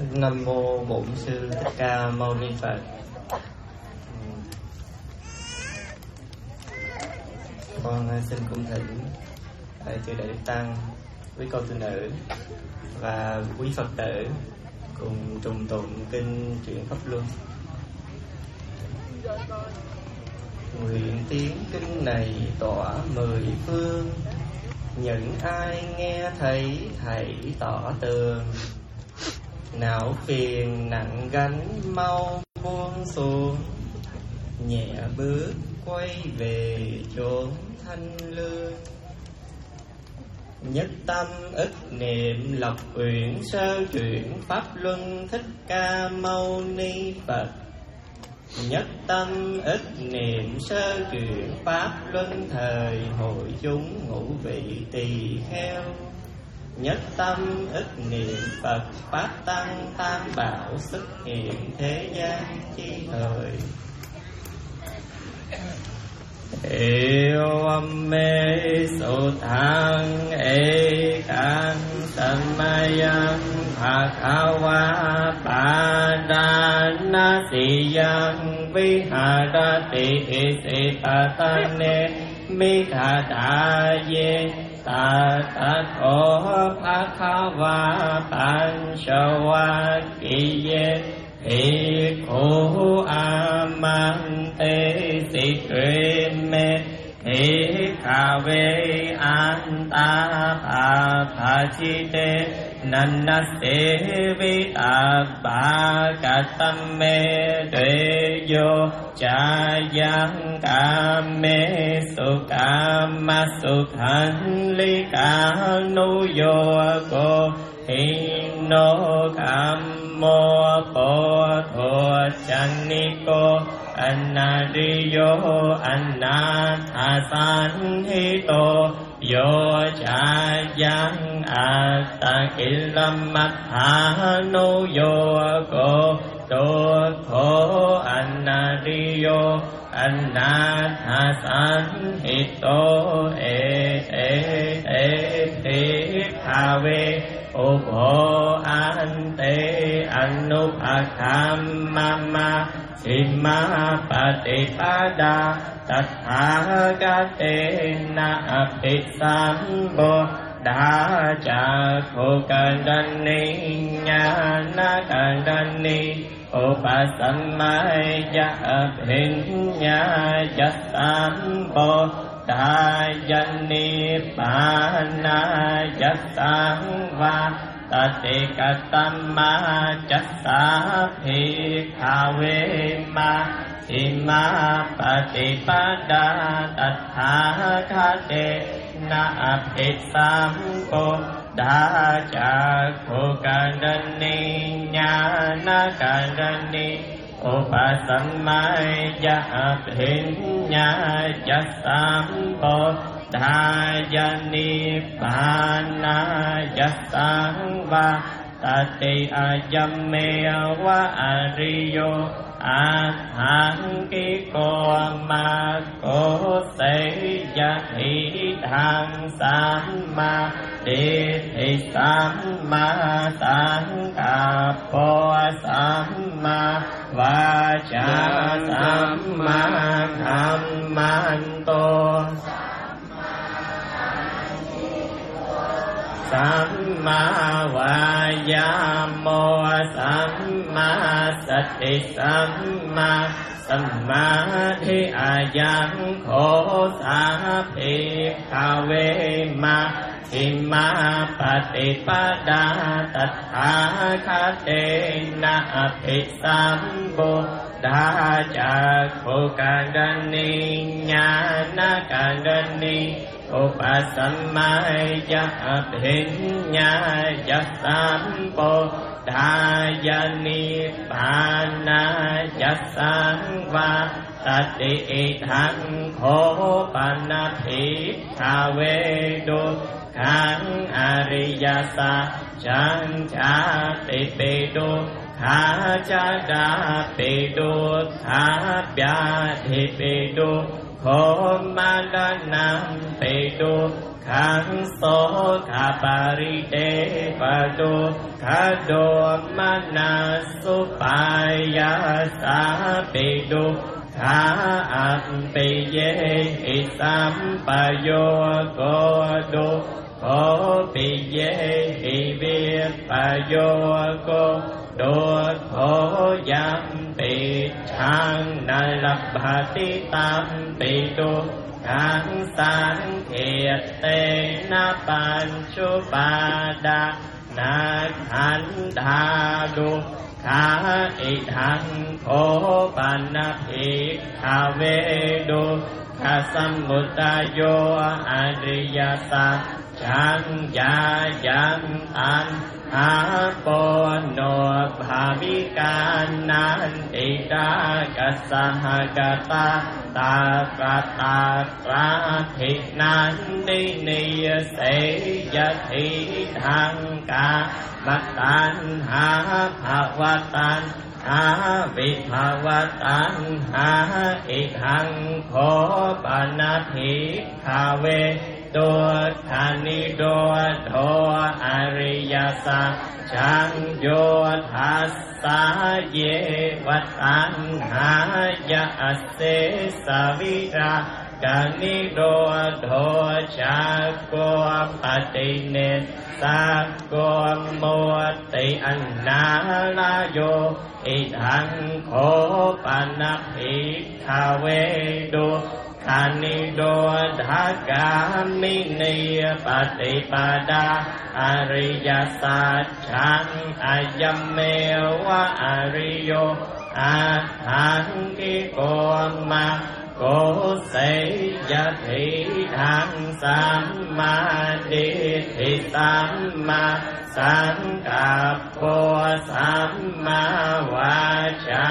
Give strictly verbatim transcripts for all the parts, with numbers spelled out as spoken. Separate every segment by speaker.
Speaker 1: Nam mô Bổn Sư Thích Ca Mâu Ni Phật. Con xin cung thỉnh chư đại đức tăng, quý cô tu nữ và quý Phật tử cùng trùng tụng kinh chuyển pháp luân. Nguyện tiếng kinh này tỏa mười phương, những ai nghe thấy thảy tỏ tường. Não phiền nặng gánh mau buông xuông, nhẹ bước quay về chốn thanh lương. Nhất tâm ức niệm lộc uyển sơ chuyển pháp luân Thích Ca Mâu Ni Phật. Nhất tâm ức niệm sơ chuyển pháp luân thời hội chúng ngũ vị tỳ kheo. Nhất tâm ức niệm Phật pháp tăng tam bảo xuất hiện thế gian chi thời. Yêu âm mê sô thang ê can samayan bhakava padana siyan viharati sipatane mikadaye Tatatho bhakava panchavakiye Hikho amante sikrime Hikave anta bhajite Nannase vitabha katame deyo Chayang kame sukama sukhan likanu yogo Hino kamo potho chaniko Anariyo anathasan hito Yo chayang atakilamatthano yogo Dotho anariyo anathasan hito E e e bhikkhave Ubho ante anupakhamama Simma patipada tathāgatena apisambo Dāca khukandani ñāna kandani Upasammaya abhinya jasambo Dājani pāna jasangva Tatikattamma jasabhi khavema Simma patipada tathāgate na abhisambo Dāca khukandani ñāna kandani Upasammaya abhinya jasambo Dājani pāna jasangva Tati ajamme wa ariyo Athāngiko mako seya hidhāṃ samma Dithi samma saṅkappo samma Vāca samma kammanto Samma vāyāmo samma sati samma samadhi ayam kho sapi kave ma Simma patipada tathāgate na abhisambo Dāca khukandani ñāna kandani Upasammaya abhinya jasambo Dājani pāna jasangva Tati idhaṅkho panabhikkhāvedo Khāṅ ariyasa cañcāti pedo Khācada pedo Khābyadhi pedo Khomadanam pedo ขังโสขาปาริเตปโตขาโดมานาสุปายาสาปิดุขาอัปปิเยหิสัมปโยโกดุโคปิเยหิวิปโยโกดุโคยัมปิชังนาลัพพติตัมปิดุขังสังเขเตนะปัญชุปาดานาขันธาดุขาอิทังโคปันนภิกขเวดุขาสัมมุตตโยอริยสัจจังญายังอันหาปโนภาวิกานันติตากัสสหกตาตากตากราธินันตินิยเสยทิทังกามัตตันหาภาวตันหาวิภาวตันหาอิทังโคปนาภิกขเวตัวธานิโดโทอริยสัจจังโยทัสสะเยวตันหายะเสสวิรากานิโดโทจักโกปฏิเนสักโกโมติอันนาลโยอิทังโคปนาภิกขเวดุคานิโดทากามินิปฏิปดาอริยสัจจังอายัมเมวะอริโยอาหังกิโกมาโกเสยทิทังสัมมาดิฏฐิสัมมาสังกัปโปสัมมาวาจา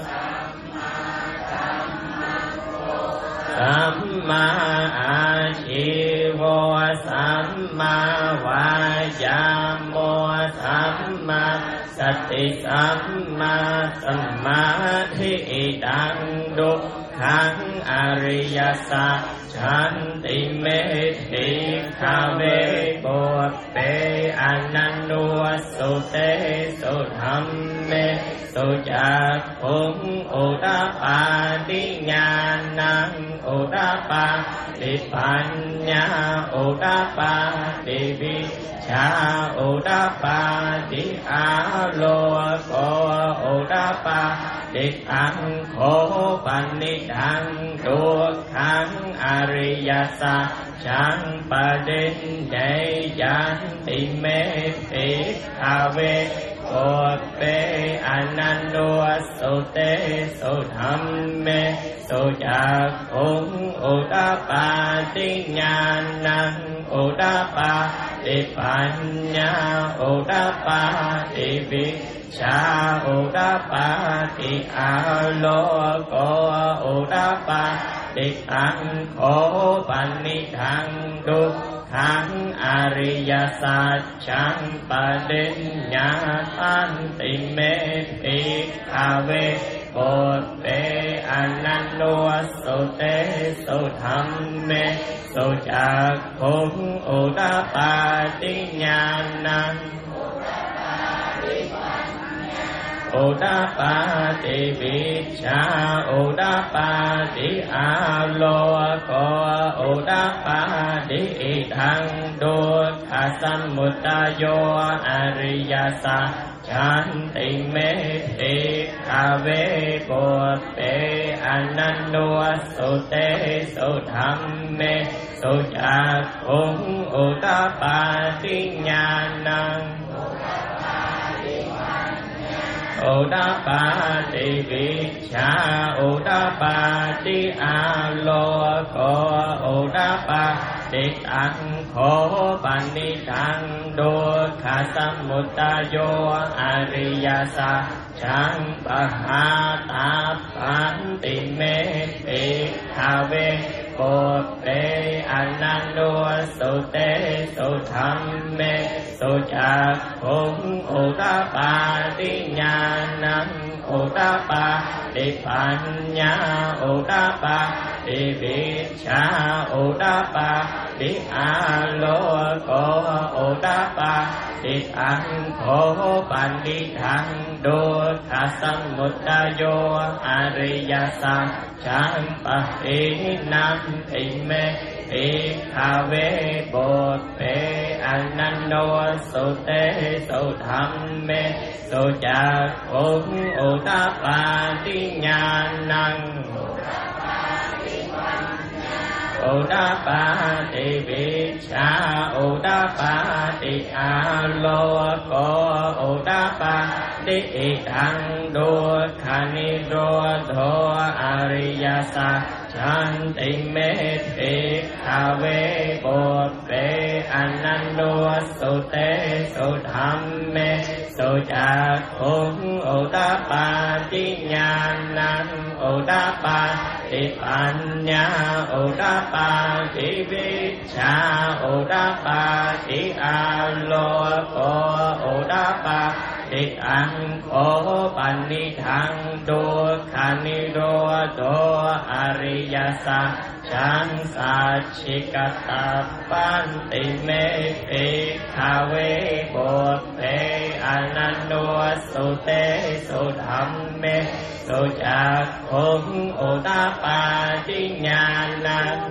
Speaker 1: สัมมาอาชีวะสัมมาวายามโมสัมมาสติสัมมาสมาธิดังดุขังอริยสัจฉันติเมติขเวโกเปอนันโนสุเตสุธรรมเมสุจักขุงอุตตปาติญาณังอุตตปาติปัญญาอุตตปาติวิชาอุตตปาติอาโลโกอุตตปาติอังโคปันนิทังทุกขังอริยสัจจังปะเด็นเดยันติเมติขเวโกเปอนันโนสุเตสุธรรมเมสุจักขุงอุตตปาติญาณังอุตตปาติปัญญาอุตตปาติวิชาอุตตปาติอาโลโกอุตตปาติอังโคปันนิทังทุกขังอริยสัจจังปะเด็นญาตันติเมติขเวโกเปอนันโนสุเตสุธรรมเมสุจักขุงอุตตปาติญาณังอุตตปาติวิชาอุตตปาติอาโลโกอุตตปาติอิทังดุขสัมมุตตโยอริยสัจฉันติเมติขเวโกเปอนันโนสุเตสุธรรมเมสุจักขุงอุตตปาติญาณังอุตตปาติวิชาอุตตปาติอาโลโกอุตตปาติอังโคปันนิทังดุขสัมมุตตโยอริยสัจจังปะหาตาปันติเมติขเวโกเปอนันโนสุเตสุธรรมเมสุจักขุงอุตตปาติญาณังอุตตปาติปัญญาอุตตปาติวิชาอุตตปาติอาโลโกโอตปาติอังโฆปันติทังโดทัสสมุตตโยอริยสัจจังปะเอนังอิเมเอคาเวโบเปอนันโนสุเตสุธรรมเมสุจักขุโอตปาติญาณังโอตปาติวิชชาโอตปาติอาโลโกโอตปาติอิทังดุขานิโรโธอริยสัจจันติเมติคาเวโปเปอนันโนสุเตสุธรรมเมสุจักขุโอตปาติญาณังโอตปาติปัญญาโอตปาติวิชชาโอตปาติอาโลโกโอตปาติอังโฆปันนิทังดุขานิโรโธอริยสัจจังสัจฉิกตาปันติเมติคาเวโบเตอนันโนสุเตสุธรรมเมสุจักขุโอตปาติญาณัง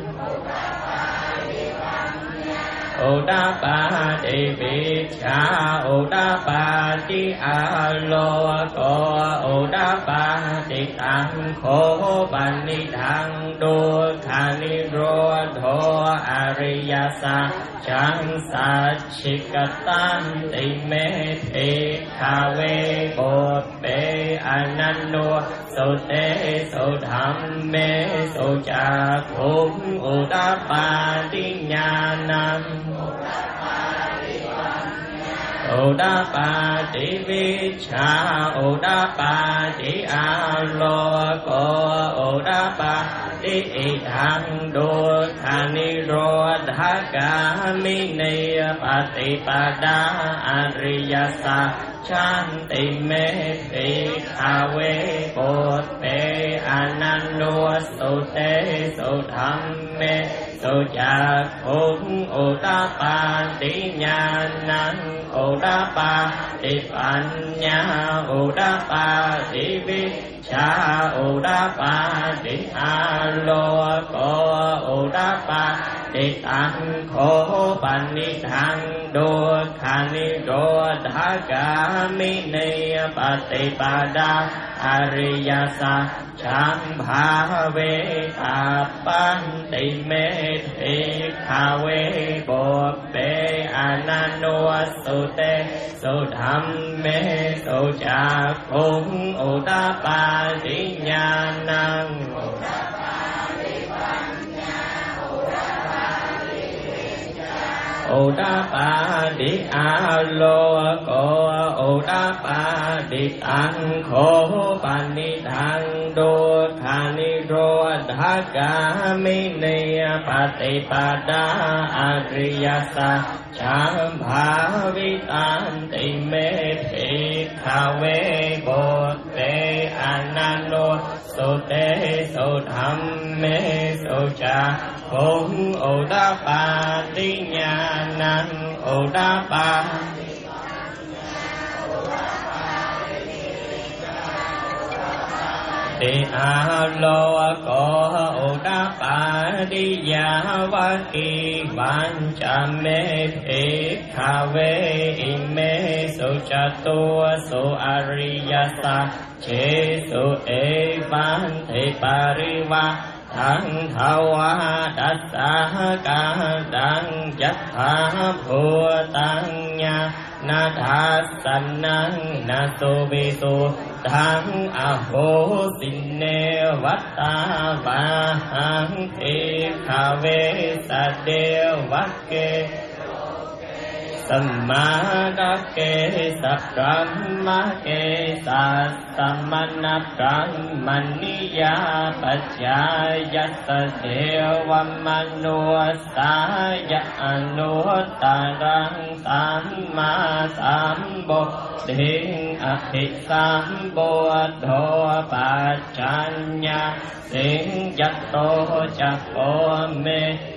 Speaker 1: โอตปาติวิชชาโอตปาติอาโลโกโอตปาติตังโฆปันนิทังดุขานิโรโธอริยสัจจังสัจฉิกตันติเมติคาเวโบเปอนันโนสุเตสุธรรมเมสุจักขุโอตปาติญาณังโอตปาติวิชชาโอตปาติอาโลโกโอตปาติอิทังดุขานิโรธกามิเนปฏิปดาอริยสัจจันติเมติคาเวโปเตอนันโนสุเตสุธรรมเมสุจักขุโอตปาติญาณังโอตปาติปัญญาโอตปาติวิชชาโอตปาติอาโลโกโอตปาติตังโฆปันนิทังดุขานิโรธกามิเนปฏิปดาอริยสัจจังภาเวตาปันติเมติคาเวโบเปอนันโนสุเตสุธรรมเมสุจักขุโอตปาติญาณังโอตปาติอาโลโกโอตปาติตังโฆปันนิทังดุขานิโรธกามิเนปฏิปดาอริยสัจจังภาวิตันติเมติคาเวโบเตอนันโนสุเตสุธรรมเมสุจักขุโอตปาติญาณังโอตปาติอาโลโกโอตปาติยาวะกิวัญจเมติคาเวอิเมสุจตุสุอริยสัจเจสุเอวันเทปาริวะทังทวาดัสสะกาดังยัตถาภูตังญานาทัสสนังนาสุวิสุทังอโหสิเนวัตตาวาหังเอคาเวสเดวัคเกสัมมาดักเกสัพพะมะเกสัสสัมมนะพระมณิยาปัจจายัสสะเทวมนุสายะอนุตตรังสัมมาสัมพุทธิงอภิสัมพุทโธปัจจัญญาสิงยัตโตจักโกเม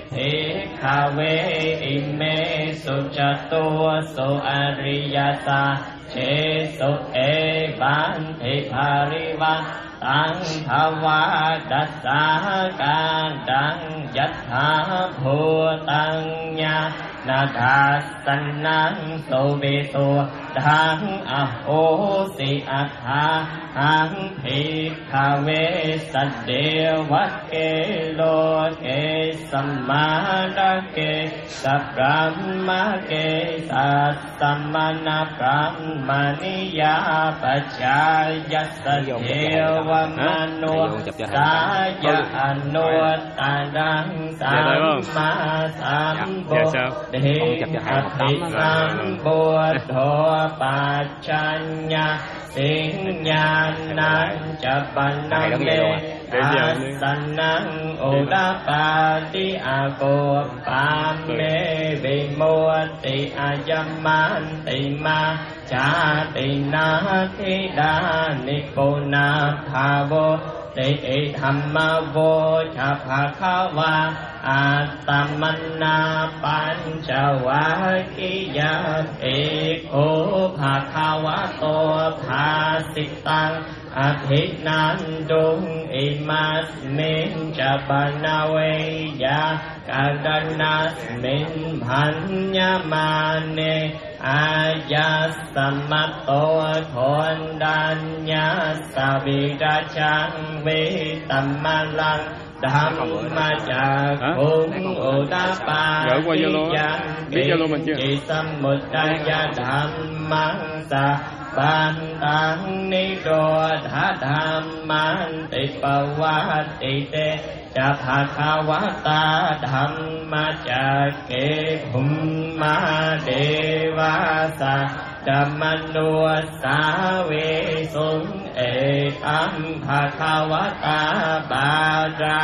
Speaker 1: ภิกขเวอิเมสุจตุสุอริยสัจเจสุเอบันติภาริวัตตังภวะดัสสาการดังยัตถาภูตังญานาคาสนังโสเบโสทังอโหสิอัฏฐาหังภิกขเวสัตเดวะเกโลเกสัมมาระเกสัพพะมะเกสัสสัมมานะพระมณิยาปัจจายัสสะเทวมนุสายะอนุตตรังสัมมาสัมพุทธเออภิสัมพุทโธปัจจัญญาสิงญาณังจะปันนังเมอาสันนังโอดาปาติอาโกปามเมวิโมติอายัมมันติมาจาตินาทิดานิโกนาภาโวเตเอธรรมโวชาภาคาวาอาตมันนาปัญจวัคคียะเอกโอภาคาวะโตภาสิตังอภินันดุงอิมัสมิงจะปนาเวยาการนัสมิงพันยมาเนอาญาสมัตโตคนดัญญาสวิราชังเวตัมมาลังธัมมาจากภูมิโอดาปาติยังปิจิสัมมุตตายะธัมมังสะปันตังนิโรธาธัมมันติปวัตติเตจะภาคาวตาธัมมาจากเกภุมมาเดวาสะกัมมโนสาเวสุงเอตัมภาคาวตาบารา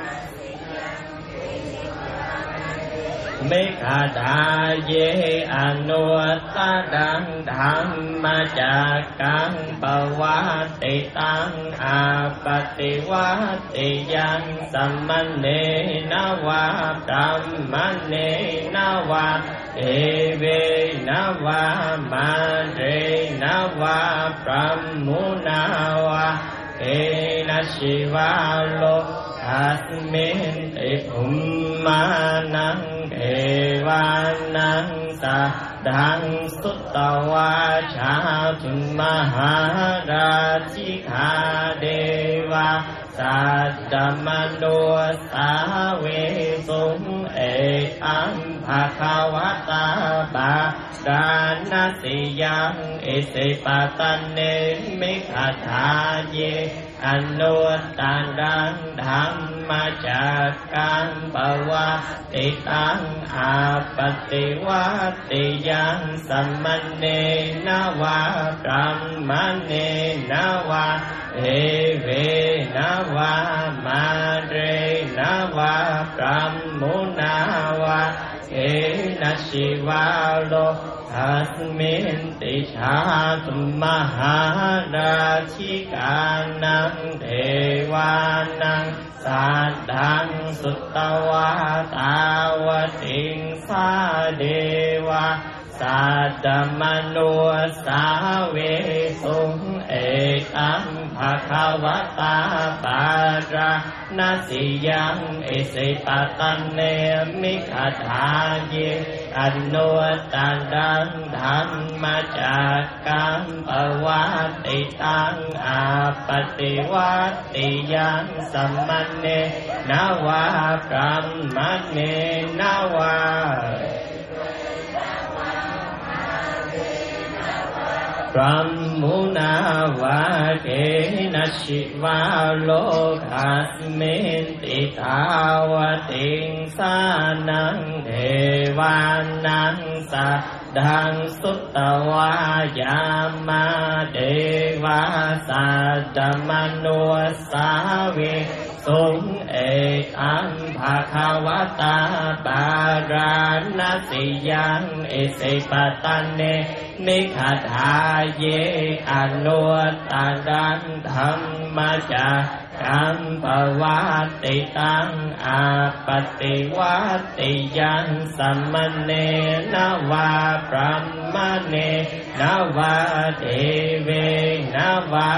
Speaker 1: เมฆาดาเยอนุตตรังธัมมาจากกังปวัตติตังอาปติวัตติยังสัมมันเนนวะพรหมเนนวะเอเวนวะมาเรนวะพรหมุนาวะเอนะชิวาโลอัสมินติภุมมานังเอวานังสะดังสุตตวาชาตุมหาราชิกาเดวะสัตตมโนสาเวสุงเอตัมภาคาวตาบาดานาสิยังเอสิปะตันเนมิคาถาเยอนุตตรังธัมมาจากกังปวัตติตังอาปติวัตติยังสัมมันเนนวะพรหมเนนวะเอเวนวะมาเรนวะพรหมุนาวะเอนะชิวาโลอัสมินติชาตุมหาราชิกานังเทวานังสัตถังสุตตวาตาวติงสาเดวะสัตตมโนสาเวสุงเอตัมภาคาวตาปารานาสิยังเอสิปะตันเนมิคาถาเยอนุตตรังธัมมาจากกังปวัตติตังอาปติวัตติยังสัมมันเนนวะพรหมเนนวะพรหมุนาวะเกนะชิวาโลกัสมินติตาวติงสานังเทวานังสัตดังสุตตวายามาเดวาสัตตมโนสาเวสุงเอตัมภาคาวตาปารานาสิยังเอสิปะตันเนมิคาถาเยอนุตตรังธัมมาจากกัมปวัตติตังอาปติวัตติยังสัมมเนนวาพรหมเนนวาเทเวนวา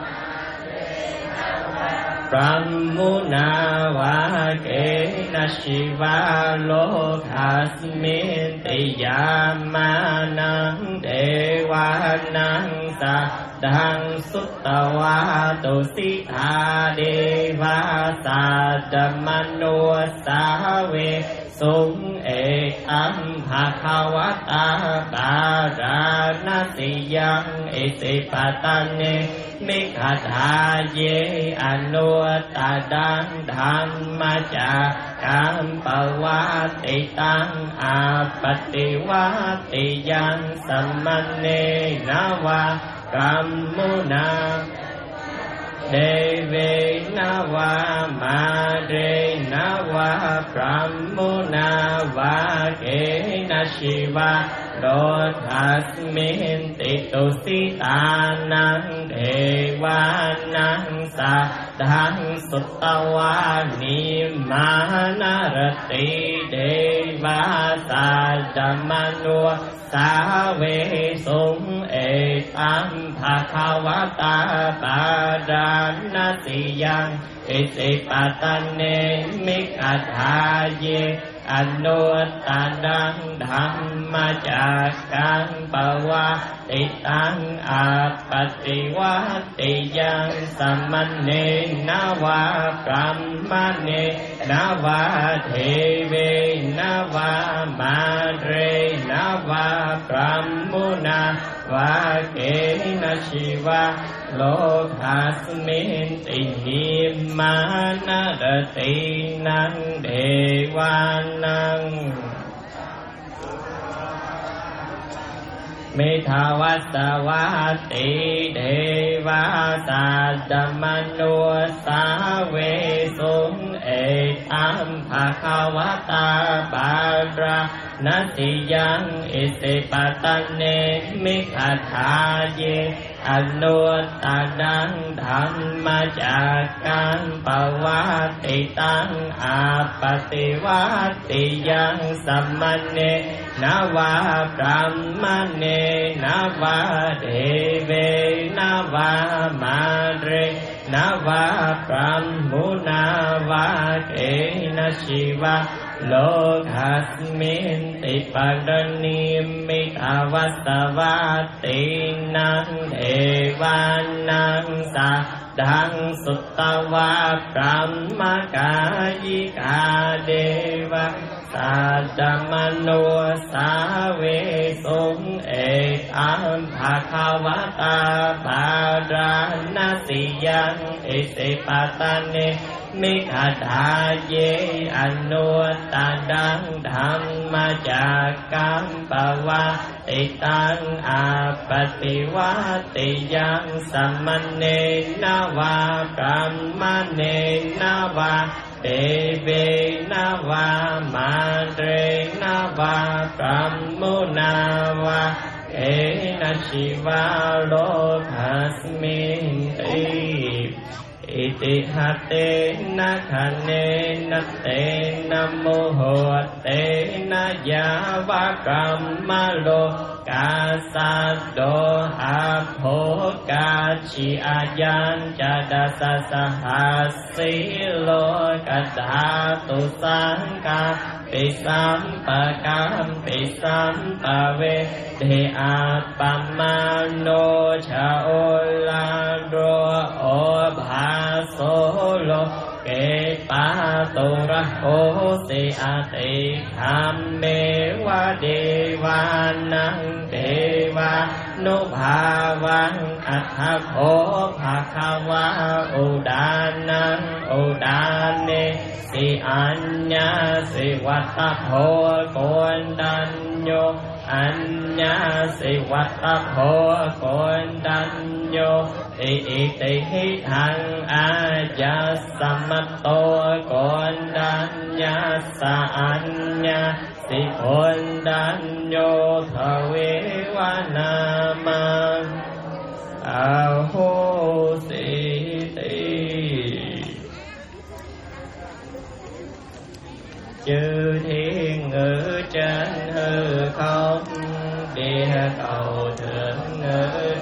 Speaker 1: พรหมุนาวาเกนะชิวาโลกัสมินติยามานังเทวานังสัตดังสุตตวาตุสิทาเดวาสัตตมโนสาเวสุงเออัมภะคะวะตาปาราณสิยังเอติปะตะเนมิขทาเยอนุตตะดังธรรมจักกัมปวัตติตังอาปติวัตติยังสัมมเนนวากัมมุนาเดเวนาวามาเรนาวาพรหมุนาวาเกนะชิวาโลทัสมินติตุสิตานังเทวานังสัตดังสุตตวานิมานารติเดวาสัตตมโนสาเวสุงเอตัมภะคะวะตาปาราณสิยังเอติปะตะเนมิขทาเยอนุตตะดังธรรมจักกัมปวัตติตังอาปติวัตติยังสัมมเนนวาพรหมเนนวาเทเวนวามาเรนวาพรหมุนาวาเกนะชิวาโลกัสมินติหิมานารตินังเทวานังเมธาวัสสวัตติเทวาสัตตมโนสาเวสุงเอตัมภะคะวะตาปาราณสิยังเอติปะตะเนมิขทาเยอนุตตะดังธรรมจักกัมปวัตติตังอาปติวัตติยังสัมมเนนวาพรหมเนนวาเทเวนวามาเรนวาพรหมุนาวาเกนะชิวาโลกัสมินติปัตนิมิทาวัสสวัตตินังเทวานังสัตดังสุตตวาพรหมกายิกาเดวะสัตตมโนสาเวสุงเอตัมภะคะวะตาปาราณสิยังเอติปะตะเนมิขทาเยอนุตตะดังธรรมจักกัมปวัตติตังอาปติวัตติยังสัมมเนนวาพรหมเนนวาเตเวนวามาเรนวาพรหมุนาวาเกนะชิวาโลกัสมินติอิติหัตเตนะคะเนนะเตนะโมโหเตนะยาวะกัมมะโลกาสัตโตอะโภกาชิอายัญจะดัสสะหัสสิโลกัสสาตุสังกาปิสัมปะกัมปิสัมปะเวเทอาปัมมาโนชะโอลาโรโอภาโสโลเกปาตุระโหสิอาติธัมเมวะเดวานังเทวานุภาวังอัฏฐโขภะคะวะอุดานังอุดาเนสิอัญญาสิวัตโพโกนดัญโยอัญญาสิวัตโพโกนดัญโยอิอิติหิทังอายัสสัมมโตโกนดัญญาสะอัญญาสิโกนดัญโยทเววนามังอาโหสิติ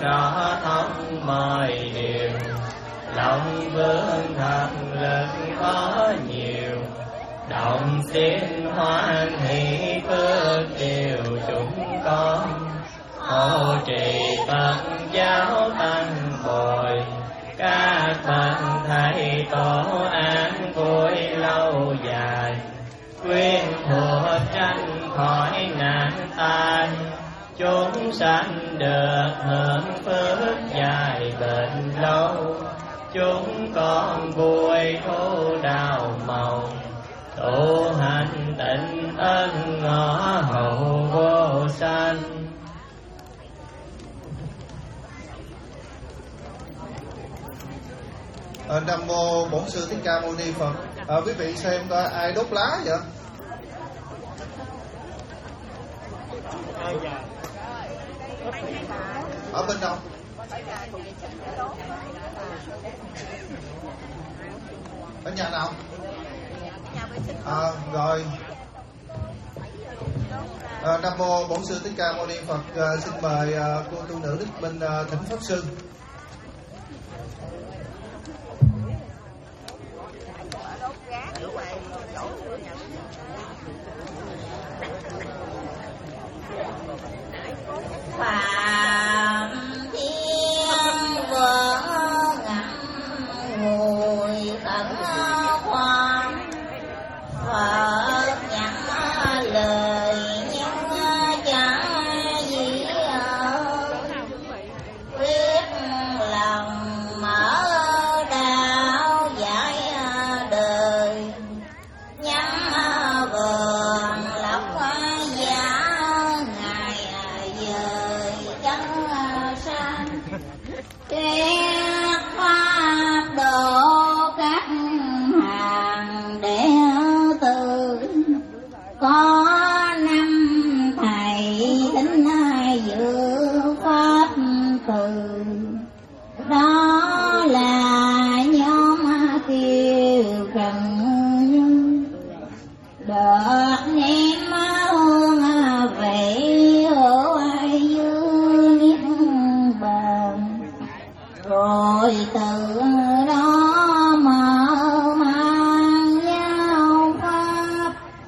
Speaker 1: rõ thông mọi điều, lòng vương thật lực có nhiều, động xin hoan hỷ phước điều chúng con, hộ trì Phật giáo tăng bồi, các bậc thầy tổ an vui lâu dài, quyên thuộc tranh khỏi nạn tai, chúng sanh được hưởng phước dài bền lâu, chúng con vui thu đào màu, tu hành tịnh ân ngõ hậu vô sanh.
Speaker 2: À, Nam mô Bổn Sư Thích Ca Mâu Ni Phật. À, quý vị xem coi ai đốt lá vậy? Ở bên đâu? Ở nhà nào? À, rồi. À, Nam mô Bổn Sư Thích Ca Mâu Ni Phật. À, xin mời à, cô tu nữ Đức Minh à, thỉnh pháp sư.
Speaker 3: Phạm thiên vợ ngậm ngùi tận khoan, Phật nhắn lời nhưng chẳng gì quyết lòng mở đạo giải đời, nhắm vườn lộc giá Kiết pháp độ các hàng đệ tử, có năm thầy thính dự pháp từ, đó là nhóm kiều trần như đợt niệm hương về ở ai dương niết bàn, rồi từ đó mở mang giáo pháp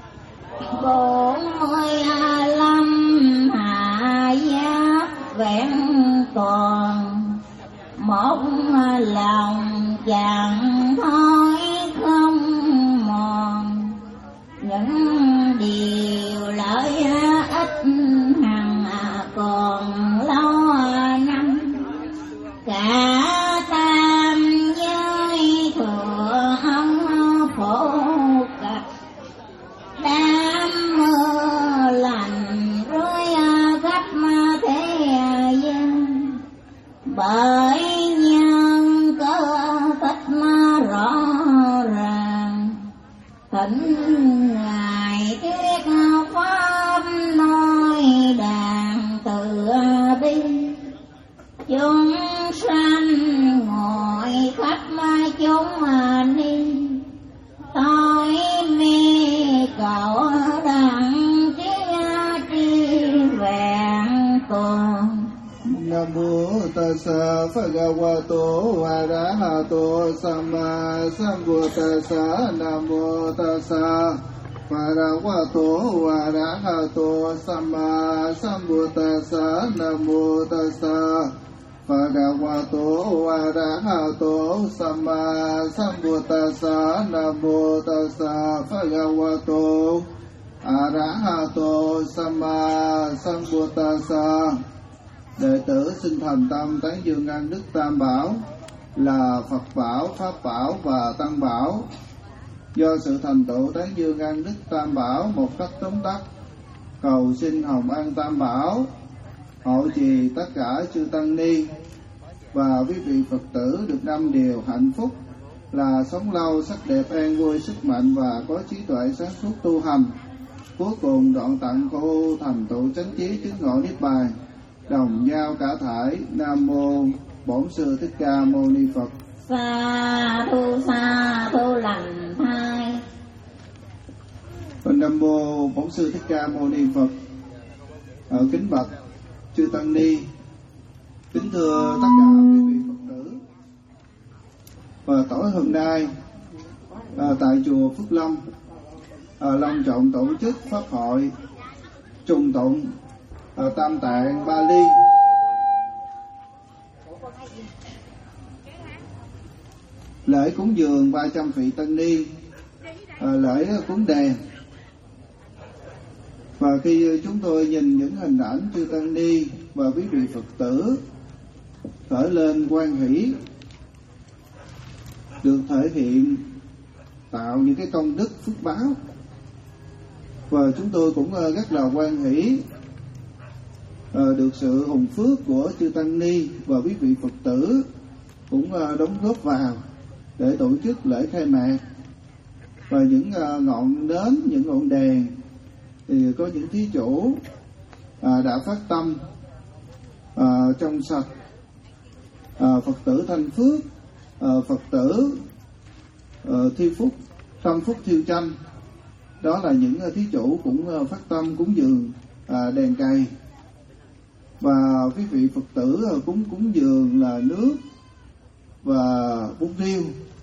Speaker 3: bốn mươi lăm hạ giáp vẹn toàn, một lòng chẳng thói không mòn, những điều lợi ích hằng còn lâu năm, cả tam giới thừa ông phổ cập, đám mưa lành rơi khắp thế gian, bởi nhân cơ tích rõ ràng, thỉnh ngài thuyết pháp nói đàn từ bi, chúng sanh ngồi khắp chúng ni, tôi mê cầu đặng chia tri vẹn toàn.
Speaker 2: Nam mô Tassa Bhagavato Arahato Samma Sambuddhassa. Nam mô Tassa Bhagavato Arahato Samma Sambuddhassa. Nam mô Tassa Bhagavato Arahato Samma Sambuddhassa. Nam mô Tassa Bhagavato Arahato Samma Sambuddhassa. Đệ tử xin thành tâm tán dương ân đức Tam Bảo là Phật Bảo, Pháp Bảo và Tăng Bảo. Do sự thành tựu tán dương ân đức Tam Bảo một cách tóm tắt, cầu xin Hồng Ân Tam Bảo hộ trì tất cả chư tăng ni và quý vị Phật tử được năm điều hạnh phúc là sống lâu, sắc đẹp, an vui, sức mạnh và có trí tuệ sáng suốt tu hành, cuối cùng đoạn tận khổ thành tựu chánh trí chứng ngộ niết bàn, đồng giao cả thải. Nam mô Bổn Sư Thích Ca Mâu Ni Phật.
Speaker 3: Sa thu sa thu lành thai.
Speaker 2: Nam mô Bổn Sư Thích Ca Mâu Ni Phật. Ở kính bạch chư tăng ni, Kính thưa tất cả quý vị Phật tử, và tối hôm nay à, tại chùa Phước Long à, long trọng tổ chức pháp hội trùng tụng à, Tam Tạng Bali. Lễ cúng dường ba trăm vị tăng ni, à, lễ cúng đèn. Và khi chúng tôi nhìn những hình ảnh chư tăng ni và quý vị Phật tử khởi lên hoan hỷ, được thể hiện tạo những cái công đức phước báo, và chúng tôi cũng rất là hoan hỷ được sự hùng phước của chư tăng ni và quý vị Phật tử cũng đóng góp vào để tổ chức lễ khai mạc. Và những ngọn nến, những ngọn đèn thì có những thí chủ à, đã phát tâm à, trong sạch, à, Phật tử Thanh Phước, à, Phật tử à, Thiêu Phúc, Tâm Phúc Thiêu Tranh. Đó là những thí chủ cũng phát tâm cúng dường à, đèn cày. Và quý vị Phật tử cũng cúng dường là nước và bún riêu.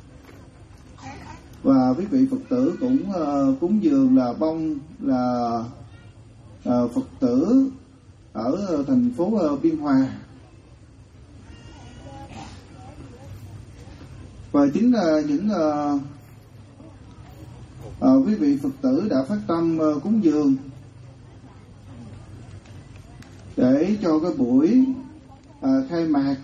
Speaker 2: Và quý vị Phật tử cũng uh, cúng dường là bông là uh, Phật tử ở thành phố uh, Biên Hòa. Và chính là những uh, uh, quý vị Phật tử đã phát tâm uh, cúng dường để cho cái buổi uh, khai mạc.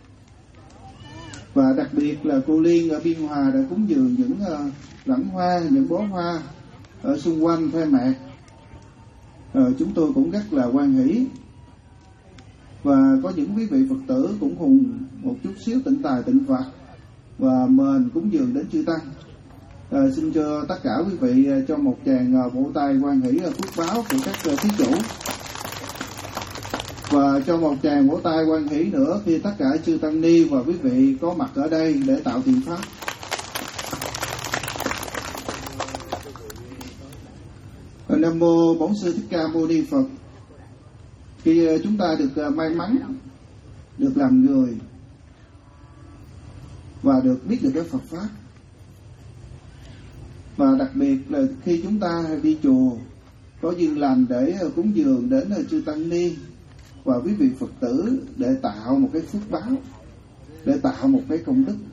Speaker 2: Và đặc biệt là cô Liên ở Biên Hòa đã cúng dường những uh, lẵng hoa, những bó hoa ở xung quanh khai mạc. Uh, chúng tôi cũng rất là hoan hỷ. Và có những quý vị Phật tử cũng hùng một chút xíu tịnh tài tịnh Phật và mền cúng dường đến chư tăng. Uh, xin cho tất cả quý vị uh, cho một tràng uh, vỗ tay hoan hỷ uh, phước báo của các uh, thí chủ. Và cho một tràng vỗ tay hoan hỷ nữa khi tất cả chư tăng ni và quý vị có mặt ở đây để tạo thiện pháp. Nam mô Bổn Sư Thích Ca Mâu Ni Phật. Khi chúng ta được may mắn được làm người và được biết được cái Phật pháp, và đặc biệt là khi chúng ta đi chùa có duyên lành để cúng dường đến chư tăng ni và quý vị Phật tử để tạo một cái phước báo, để tạo một cái công đức.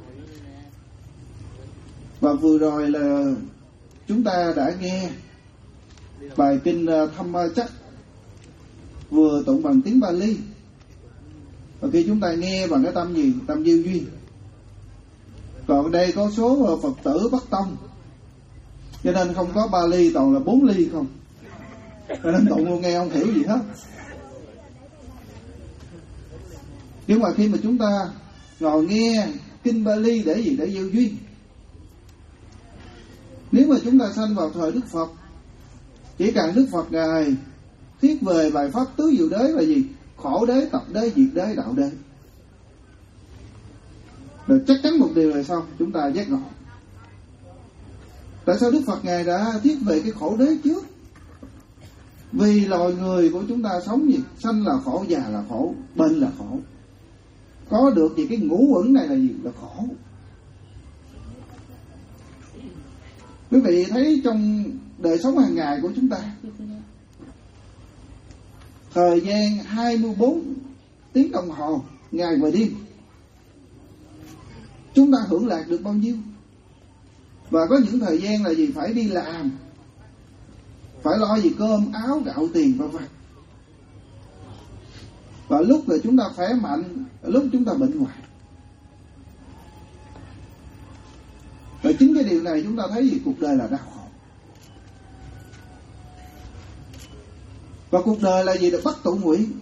Speaker 2: Và vừa rồi là chúng ta đã nghe bài kinh Thâm Chắc vừa tụng bằng tiếng Bali. Và khi chúng ta nghe bằng cái tâm gì? Tâm diêu duyên. Còn ở đây có số Phật tử Bắc Tông, cho nên không có Bali, toàn là bốn ly không, cho nên tụng luôn nghe không hiểu gì hết. Nhưng mà khi mà chúng ta ngồi nghe kinh Bali để gì? Để gieo duyên. Nếu mà chúng ta sanh vào thời Đức Phật, chỉ cần Đức Phật Ngài thuyết về bài pháp tứ diệu đế là gì? Khổ đế, tập đế, diệt đế, đạo đế. Rồi chắc chắn một điều là sao? Chúng ta giác ngộ. Tại sao Đức Phật Ngài đã thuyết về cái khổ đế trước? Vì loài người của chúng ta sống gì? Sanh là khổ, già là khổ, bệnh là khổ. Có được gì cái ngũ uẩn này là gì? Là khổ. Quý vị thấy trong đời sống hàng ngày của chúng ta, thời gian hai mươi bốn tiếng đồng hồ ngày và đêm, chúng ta hưởng lạc được bao nhiêu? Và có những thời gian là gì? Phải đi làm, phải lo gì cơm áo gạo tiền vân vân. Và lúc là chúng ta khỏe mạnh, lúc chúng ta bệnh hoạn. Và chính cái điều này chúng ta thấy gì? Cuộc đời là đau khổ. Và cuộc đời là gì? Là bất tụ nguyện.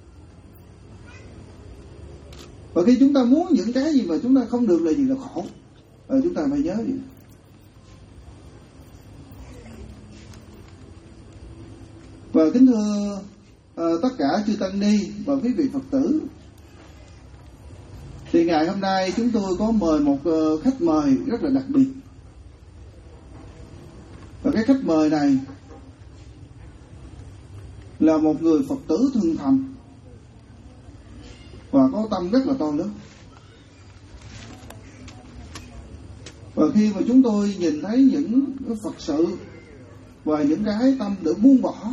Speaker 2: Và khi chúng ta muốn những cái gì mà chúng ta không được là gì? Là khổ. Và chúng ta phải nhớ gì? Và kính thưa uh, tất cả chư tăng ni và quý vị Phật tử, thì ngày hôm nay chúng tôi có mời một uh, khách mời rất là đặc biệt. Và cái khách mời này là một người Phật tử thương thầm, và có tâm rất là to lớn. Và khi mà chúng tôi nhìn thấy những cái Phật sự và những cái tâm để buông bỏ,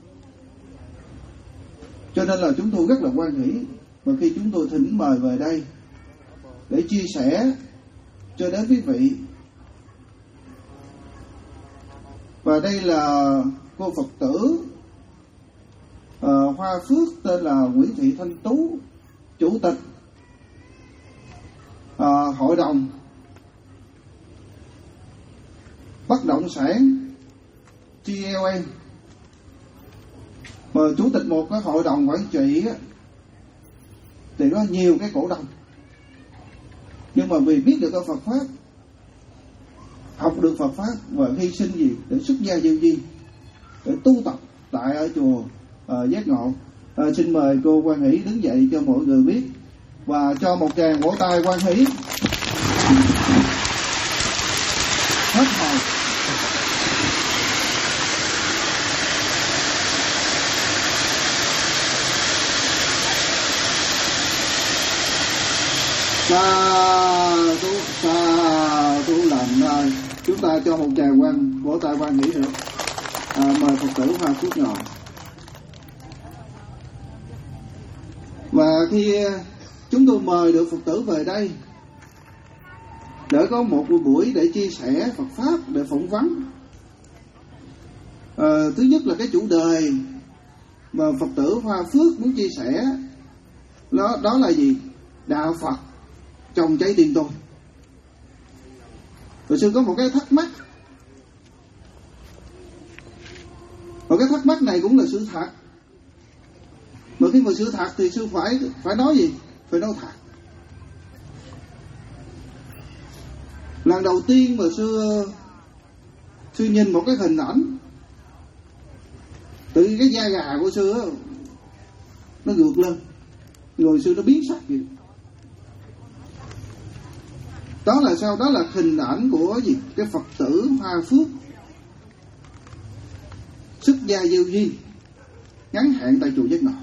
Speaker 2: cho nên là chúng tôi rất là hoan hỷ. Và khi chúng tôi thỉnh mời về đây để chia sẻ cho đến quý vị. Và đây là cô Phật tử uh, Hoa Phước, tên là Nguyễn Thị Thanh Tú, chủ tịch uh, hội đồng bất động sản T L M. Mà chủ tịch một cái hội đồng quản trị á, thì có nhiều cái cổ đông, nhưng mà vì biết được cái Phật pháp, học được Phật pháp và hy sinh gì để xuất gia diệu duyên, để tu tập tại ở chùa uh, Giác Ngộ. Uh, xin mời cô Quan Hỷ đứng dậy cho mọi người biết và cho một tràng vỗ tay Quan Hỷ. Hết hồn. Sa tu sa tu làm ơi, chúng ta cho một tràng quan vỗ tay Quan Hỷ nữa. À, mời Phật tử Hoa Phước ngồi. Và khi chúng tôi mời được Phật tử về đây để có một buổi để chia sẻ Phật pháp, để phỏng vấn, à, thứ nhất là cái chủ đề mà Phật tử Hoa Phước muốn chia sẻ đó, đó là gì? Đạo Phật trong trái tim tôi. Rồi sư có một cái thắc mắc, và cái thắc mắc này cũng là sự thật. Mà khi mà sự thật thì sư phải phải nói gì? Phải nói thật. Lần đầu tiên mà sư sư nhìn một cái hình ảnh, tự cái da gà của sư đó, nó ngược lên, rồi sư nó biến sắc vậy. Đó là sao? Đó là hình ảnh của gì? Cái Phật tử Hoa Phước xuất gia diệu duyên ngắn hạn tại chùa Giác Ngộ.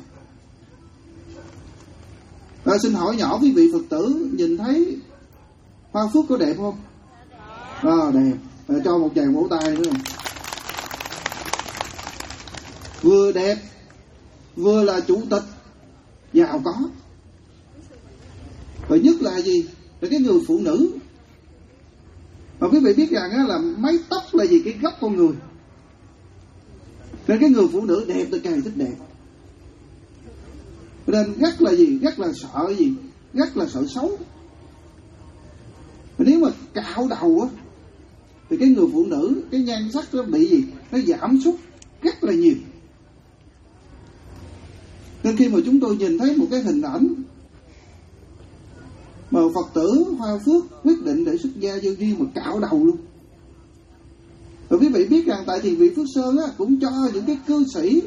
Speaker 2: À, xin hỏi nhỏ quý vị Phật tử, nhìn thấy Hoa Phước có đẹp không? À, đẹp. À, cho một tràng vỗ tay nữa. Vừa đẹp, vừa là chủ tịch, giàu có. Và nhất là gì? Là cái người phụ nữ. Mà quý vị biết rằng á, là mái tóc là gì? Cái gốc con người. Nên cái người phụ nữ đẹp tôi càng thích đẹp. Nên rất là gì? Rất là sợ gì? Rất là sợ xấu. Mà nếu mà cạo đầu á, thì cái người phụ nữ, cái nhan sắc nó bị gì? Nó giảm sút rất là nhiều. Nên khi mà chúng tôi nhìn thấy một cái hình ảnh mà Phật tử Hoa Phước quyết định để xuất gia vô duyên mà cạo đầu luôn. Và quý vị biết rằng tại Thiền viện Phước Sơn á, cũng cho những cái cư sĩ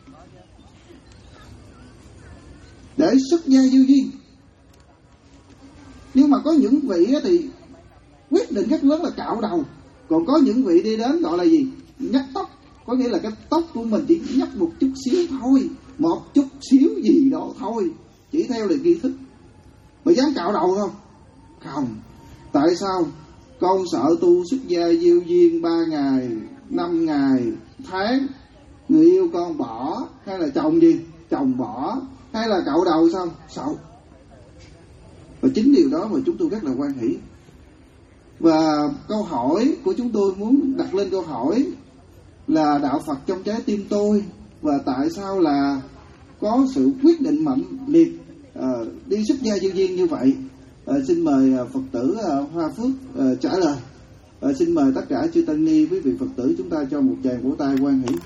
Speaker 2: để xuất gia vô duyên. Nhưng mà có những vị á, thì quyết định rất lớn là cạo đầu. Còn có những vị đi đến gọi là gì? Nhắc tóc. Có nghĩa là cái tóc của mình chỉ nhắc một chút xíu thôi, một chút xíu gì đó thôi, chỉ theo lời nghi thức. Mà dám cạo đầu không? Không. Tại sao? Con sợ tu xuất gia diêu duyên ba ngày, năm ngày, tháng, người yêu con bỏ, hay là chồng gì? Chồng bỏ, hay là cạo đầu sao? Sợ. Và chính điều đó mà chúng tôi rất là hoan hỷ. Và câu hỏi của chúng tôi muốn đặt lên câu hỏi là đạo Phật trong trái tim tôi, và tại sao là có sự quyết định mạnh liệt uh, đi xuất gia diêu duyên như vậy. Uh, xin mời uh, Phật tử uh, Hoa Phước uh, trả lời. Uh, xin mời tất cả chư tăng ni, quý vị Phật tử, chúng ta cho một tràng vỗ tay hoan hỷ.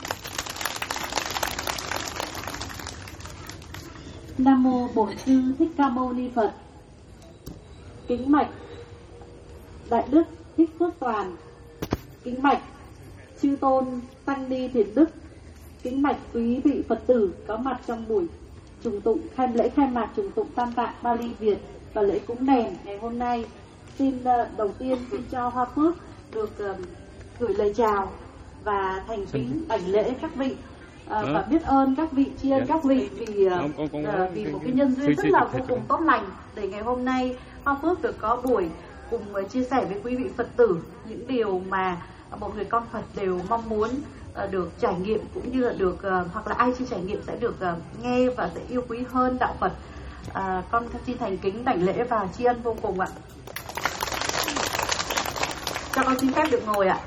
Speaker 4: Nam mô Bổn Sư Thích Ca Mâu Ni Phật. Kính mạch Đại Đức Thích Phước Toàn. Kính mạch chư tôn tăng ni thiền đức. Kính mạch quý vị Phật tử có mặt trong buổi trùng tụng khai lễ khai mạc trùng tụng Tam Tạng Bali Việt và lễ cúng đèn ngày hôm nay. Xin uh, đầu tiên xin cho Hoa Phước được uh, gửi lời chào và thành kính đảnh lễ các vị. À, và biết ơn các vị, tri ân các vị vì uh, vì một cái nhân duyên rất là vô cùng tốt lành để ngày hôm nay Hoa Phước được có buổi cùng uh, chia sẻ với quý vị Phật tử những điều mà một người con Phật đều mong muốn uh, được trải nghiệm, cũng như là được uh, hoặc là ai chưa trải nghiệm sẽ được uh, nghe và sẽ yêu quý hơn đạo Phật. Uh, con xin thành kính đảnh lễ và tri ân vô cùng ạ. Cho con xin phép được ngồi ạ.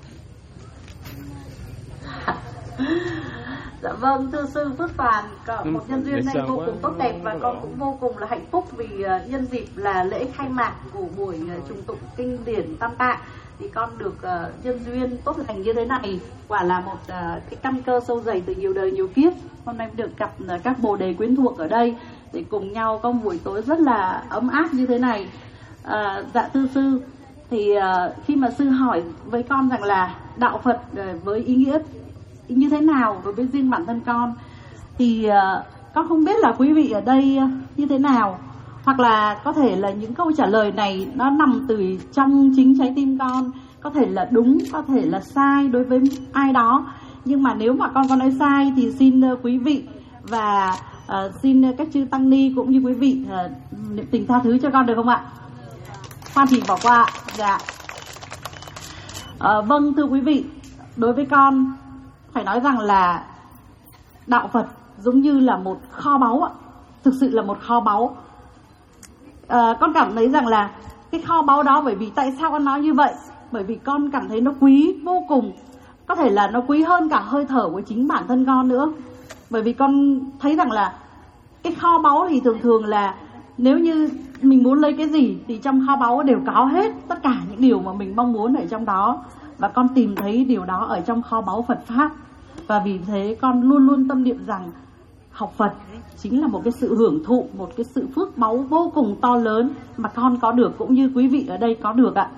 Speaker 4: Dạ vâng, thưa sư Phước Toàn, một nhân duyên này vô cùng tốt đẹp và con cũng vô cùng là hạnh phúc vì nhân dịp là lễ khai mạc của buổi trùng tụng kinh điển Tam Tạng thì con được uh, nhân duyên tốt lành như thế này, quả là một uh, cái căn cơ sâu dày từ nhiều đời nhiều kiếp. Hôm nay được gặp uh, các bồ đề quyến thuộc ở đây để cùng nhau có một buổi tối rất là ấm áp như thế này. Uh, dạ thưa sư, thì uh, khi mà sư hỏi với con rằng là đạo Phật uh, với ý nghĩa như thế nào đối với riêng bản thân con, thì uh, con không biết là quý vị ở đây uh, như thế nào, hoặc là có thể là những câu trả lời này nó nằm từ trong chính trái tim con, có thể là đúng, có thể là sai đối với ai đó. Nhưng mà nếu mà con có nói sai thì xin uh, quý vị và uh, xin uh, các chư tăng ni cũng như quý vị uh, tình tha thứ cho con được không ạ? Khoan thì bỏ qua. Dạ. Uh, vâng thưa quý vị, đối với con phải nói rằng là đạo Phật giống như là một kho báu ạ, thực sự là một kho báu. À, con cảm thấy rằng là cái kho báu đó, bởi vì tại sao con nói như vậy? Bởi vì con cảm thấy nó quý vô cùng, có thể là nó quý hơn cả hơi thở của chính bản thân con nữa. Bởi vì con thấy rằng là cái kho báu thì thường thường là nếu như mình muốn lấy cái gì thì trong kho báu đều có hết tất cả những điều mà mình mong muốn ở trong đó. Và con tìm thấy điều đó ở trong kho báu Phật Pháp. Và vì thế con luôn luôn tâm niệm rằng học Phật chính là một cái sự hưởng thụ, một cái sự phước báu vô cùng to lớn mà con có được cũng như quý vị ở đây có được ạ.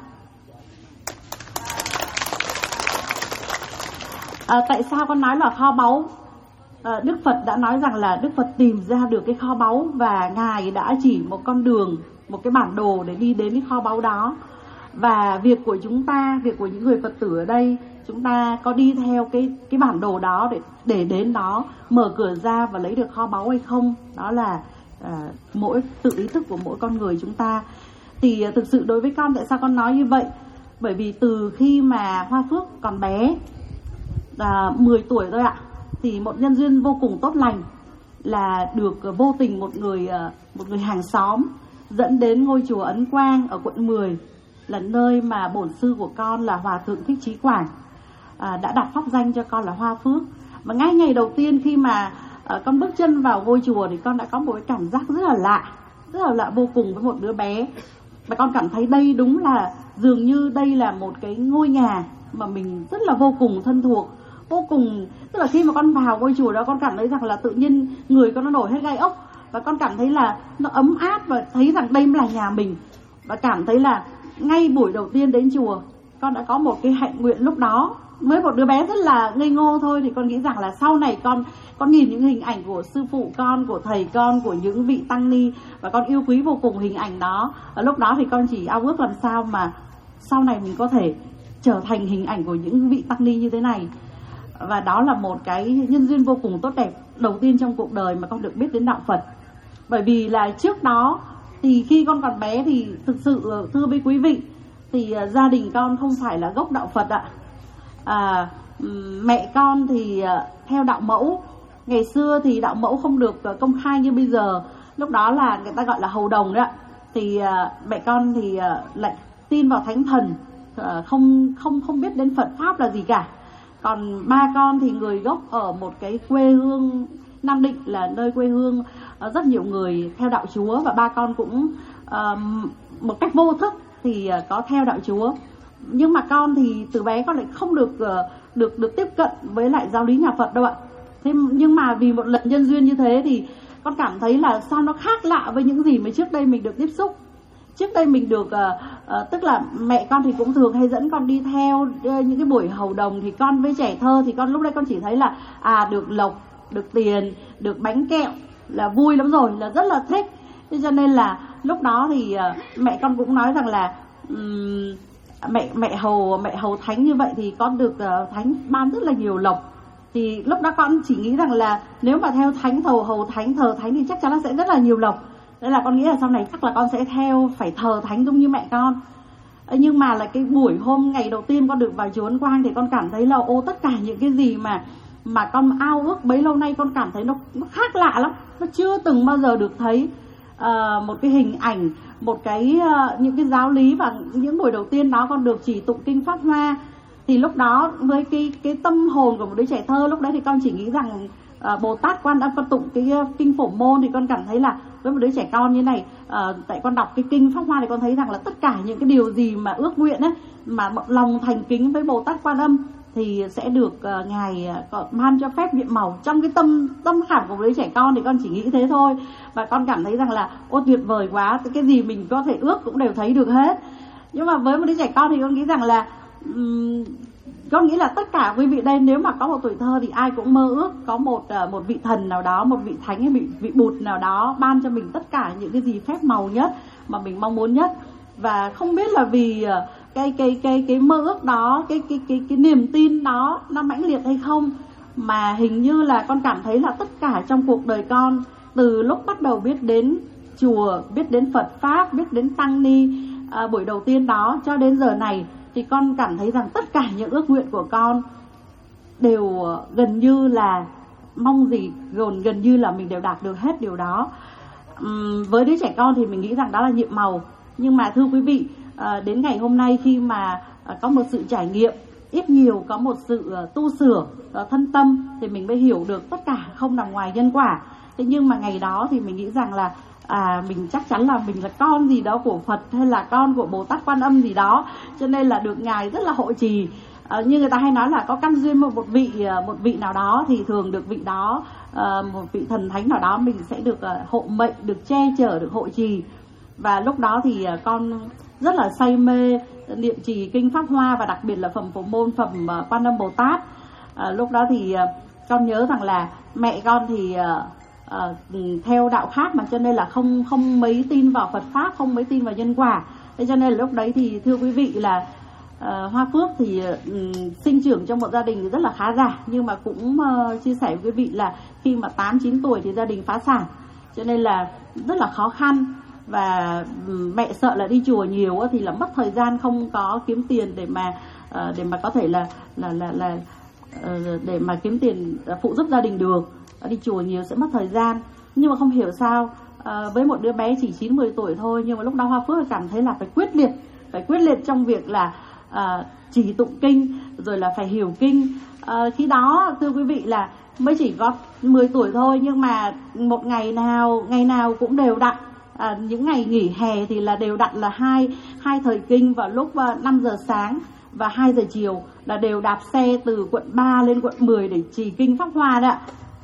Speaker 4: À, tại sao con nói là kho báu? À, Đức Phật đã nói rằng là Đức Phật tìm ra được cái kho báu và Ngài đã chỉ một con đường, một cái bản đồ để đi đến cái kho báu đó. Và việc của chúng ta, việc của những người Phật tử ở đây, chúng ta có đi theo cái cái bản đồ đó để để đến đó, mở cửa ra và lấy được kho báu hay không, đó là uh, mỗi tự ý thức của mỗi con người chúng ta. Thì uh, thực sự đối với con, tại sao con nói như vậy? Bởi vì từ khi mà Hoa Phước còn bé, uh, mười tuổi thôi ạ, thì một nhân duyên vô cùng tốt lành là được uh, vô tình một người uh, một người hàng xóm dẫn đến ngôi chùa Ấn Quang ở quận mười, là nơi mà bổn sư của con là Hòa Thượng Thích Trí Quảng à, đã đặt pháp danh cho con là Hoa Phước. Mà ngay ngày đầu tiên khi mà à, con bước chân vào ngôi chùa thì con đã có một cái cảm giác rất là lạ, rất là lạ vô cùng với một đứa bé. Và con cảm thấy đây đúng là dường như đây là một cái ngôi nhà mà mình rất là vô cùng thân thuộc, vô cùng, tức là khi mà con vào ngôi chùa đó con cảm thấy rằng là tự nhiên người con nó nổi hết gai ốc, và con cảm thấy là nó ấm áp và thấy rằng đây là nhà mình. Và cảm thấy là ngay buổi đầu tiên đến chùa con đã có một cái hạnh nguyện lúc đó, với một đứa bé rất là ngây ngô thôi, thì con nghĩ rằng là sau này con con nhìn những hình ảnh của sư phụ con, của thầy con, của những vị tăng ni, và con yêu quý vô cùng hình ảnh đó. Ở lúc đó thì con chỉ ao ước làm sao mà sau này mình có thể trở thành hình ảnh của những vị tăng ni như thế này. Và đó là một cái nhân duyên vô cùng tốt đẹp đầu tiên trong cuộc đời mà con được biết đến đạo Phật. Bởi vì là trước đó thì khi con còn bé thì thực sự thưa với quý vị, thì uh, gia đình con không phải là gốc đạo Phật ạ. À, mẹ con thì uh, theo đạo mẫu. Ngày xưa thì đạo mẫu không được uh, công khai như bây giờ. Lúc đó là người ta gọi là hầu đồng đấy ạ. Thì uh, mẹ con thì uh, lại tin vào thánh thần, uh, không không không biết đến Phật pháp là gì cả. Còn ba con thì người gốc ở một cái quê hương Nam Định, là nơi quê hương uh, rất nhiều người theo đạo Chúa, và ba con cũng uh, một cách vô thức thì uh, có theo đạo Chúa. Nhưng mà con thì từ bé con lại không được uh, được được tiếp cận với lại giáo lý nhà Phật đâu ạ. Thế nhưng mà vì một lần nhân duyên như thế thì con cảm thấy là sao nó khác lạ với những gì mà trước đây mình được tiếp xúc. Trước đây mình được uh, uh, tức là mẹ con thì cũng thường hay dẫn con đi theo uh, những cái buổi hầu đồng, thì con với trẻ thơ thì con lúc đây con chỉ thấy là à được lộc, được tiền, được bánh kẹo là vui lắm rồi, là rất là thích. Thế cho nên là lúc đó thì uh, mẹ con cũng nói rằng là um, mẹ mẹ hầu mẹ hầu thánh như vậy thì con được uh, thánh ban rất là nhiều lộc. Thì lúc đó con chỉ nghĩ rằng là nếu mà theo thánh, thầu hầu thánh, thờ thánh thì chắc chắn là sẽ rất là nhiều lộc. Nên là con nghĩ là sau này chắc là con sẽ theo phải thờ thánh giống như mẹ con. Nhưng mà là cái buổi hôm ngày đầu tiên con được vào chùa Ấn Quang thì con cảm thấy là ô, tất cả những cái gì mà mà con ao ước bấy lâu nay con cảm thấy nó, nó khác lạ lắm. Nó chưa từng bao giờ được thấy uh, một cái hình ảnh, một cái uh, những cái giáo lý. Và những buổi đầu tiên đó con được chỉ tụng kinh Pháp Hoa. Thì lúc đó với cái cái tâm hồn của một đứa trẻ thơ lúc đấy thì con chỉ nghĩ rằng uh, Bồ Tát Quan Âm, con tụng cái uh, kinh Phổ Môn thì con cảm thấy là với một đứa trẻ con như này, uh, tại con đọc cái kinh Pháp Hoa thì con thấy rằng là tất cả những cái điều gì mà ước nguyện ấy, mà lòng thành kính với Bồ Tát Quan Âm thì sẽ được uh, ngài uh, ban cho phép nhiệm màu. Trong cái tâm tâm khảm của một đứa trẻ con thì con chỉ nghĩ thế thôi, và con cảm thấy rằng là ô, tuyệt vời quá, cái gì mình có thể ước cũng đều thấy được hết. Nhưng mà với một đứa trẻ con thì con nghĩ rằng là um, con nghĩ là tất cả quý vị đây nếu mà có một tuổi thơ thì ai cũng mơ ước có một uh, một vị thần nào đó, một vị thánh hay vị, vị bụt nào đó ban cho mình tất cả những cái gì phép màu nhất mà mình mong muốn nhất. Và không biết là vì uh, cái cái cái cái mơ ước đó, cái cái cái cái niềm tin đó nó mãnh liệt hay không, mà hình như là con cảm thấy là tất cả trong cuộc đời con, từ lúc bắt đầu biết đến chùa, biết đến Phật pháp, biết đến tăng ni uh, buổi đầu tiên đó cho đến giờ này, thì con cảm thấy rằng tất cả những ước nguyện của con đều gần như là mong gì gần gần như là mình đều đạt được hết điều đó. Uhm, với đứa trẻ con thì mình nghĩ rằng đó là nhiệm màu. Nhưng mà thưa quý vị, à, đến ngày hôm nay khi mà à, có một sự trải nghiệm, ít nhiều có một sự uh, tu sửa uh, thân tâm, thì mình mới hiểu được tất cả không nằm ngoài nhân quả. Thế nhưng mà ngày đó thì mình nghĩ rằng là à, mình chắc chắn là mình là con gì đó của Phật hay là con của Bồ Tát Quan Âm gì đó, cho nên là được ngài rất là hộ trì. À, như người ta hay nói là có căn duyên một, một vị một vị nào đó thì thường được vị đó, à, một vị thần thánh nào đó mình sẽ được uh, hộ mệnh, được che chở, được hộ trì. Và lúc đó thì uh, con rất là say mê niệm trì kinh Pháp Hoa, và đặc biệt là phẩm Phổ Môn, phẩm uh, Quan Âm Bồ Tát. À, lúc đó thì uh, con nhớ rằng là mẹ con thì uh, uh, theo đạo khác mà, cho nên là không không mấy tin vào Phật pháp, không mấy tin vào nhân quả. Thế cho nên là lúc đấy thì thưa quý vị là uh, Hoa Phước thì uh, sinh trưởng trong một gia đình rất là khá giả, nhưng mà cũng uh, chia sẻ với quý vị là khi mà tám chín tuổi thì gia đình phá sản, cho nên là rất là khó khăn. Và mẹ sợ là đi chùa nhiều thì là mất thời gian, không có kiếm tiền để mà để mà có thể là là là là để mà kiếm tiền phụ giúp gia đình được. Đi chùa nhiều sẽ mất thời gian. Nhưng mà không hiểu sao với một đứa bé chỉ chín mười tuổi thôi, nhưng mà lúc đó Hoa Phước cảm thấy là phải quyết liệt, phải quyết liệt trong việc là chỉ tụng kinh, rồi là phải hiểu kinh. Khi đó thưa quý vị là mới chỉ có mười tuổi thôi, nhưng mà một ngày nào ngày nào cũng đều đặn. À, những ngày nghỉ hè thì là đều đặn là hai hai thời kinh vào lúc uh, năm giờ sáng và hai giờ chiều, là đều đạp xe từ quận ba lên quận mười để trì kinh Pháp Hoa đó.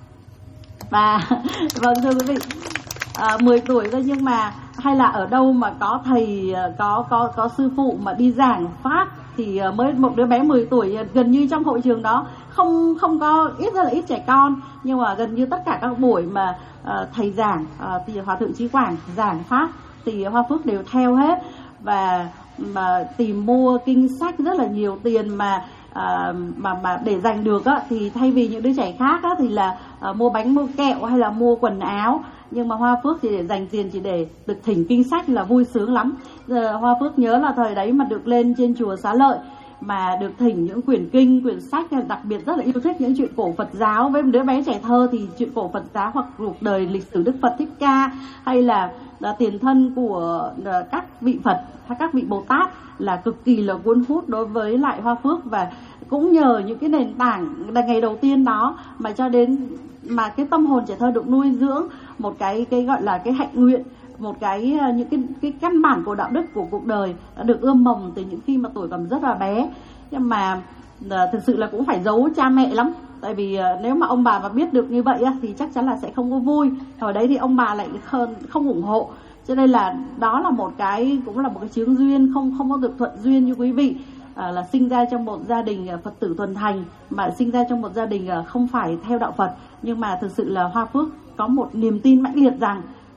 Speaker 4: Và vâng thưa quý vị, à, mười tuổi thôi nhưng mà hay là ở đâu mà có thầy, có có có sư phụ mà đi giảng pháp thì mới một đứa bé mười tuổi, gần như trong hội trường đó không không có ít, rất là ít trẻ con, nhưng mà gần như tất cả các buổi mà uh, thầy giảng, uh, thì Hòa Thượng Chí Quảng giảng pháp thì Hoa Phước đều theo hết, và mà tìm mua kinh sách rất là nhiều tiền mà À, mà mà để dành được á, thì thay vì những đứa trẻ khác á, thì là à, mua bánh, mua kẹo hay là mua quần áo, nhưng mà Hoa Phước thì để dành tiền chỉ để được thỉnh kinh sách là vui sướng lắm. Giờ Hoa Phước nhớ là thời đấy mà được lên trên chùa Xá Lợi mà được thỉnh những quyển kinh, quyển sách, đặc biệt rất là yêu thích những chuyện cổ Phật giáo. Với một đứa bé trẻ thơ thì chuyện cổ Phật giáo hoặc cuộc đời lịch sử Đức Phật Thích Ca hay là, là tiền thân của các vị Phật hay các vị Bồ Tát là cực kỳ là cuốn hút đối với lại Hoa Phước. Và cũng nhờ những cái nền tảng ngày đầu tiên đó mà cho đến mà cái tâm hồn trẻ thơ được nuôi dưỡng một cái cái gọi là cái hạnh nguyện, một cái những cái cái căn bản của đạo đức của cuộc đời đã được ươm mầm từ những khi mà tuổi còn rất là bé. Nhưng mà thực sự là cũng phải giấu cha mẹ lắm, tại vì nếu mà ông bà mà biết được như vậy thì chắc chắn là sẽ không có vui. Hồi đấy thì ông bà lại không, không ủng hộ, cho nên là đó là một cái cũng là một cái chướng duyên, không không có được thuận duyên như quý vị. À, là sinh ra trong một gia đình Phật tử thuần thành, mà sinh ra trong một gia đình không phải theo đạo Phật, nhưng mà thực sự là Hoa Phước có một niềm tin mãnh liệt rằng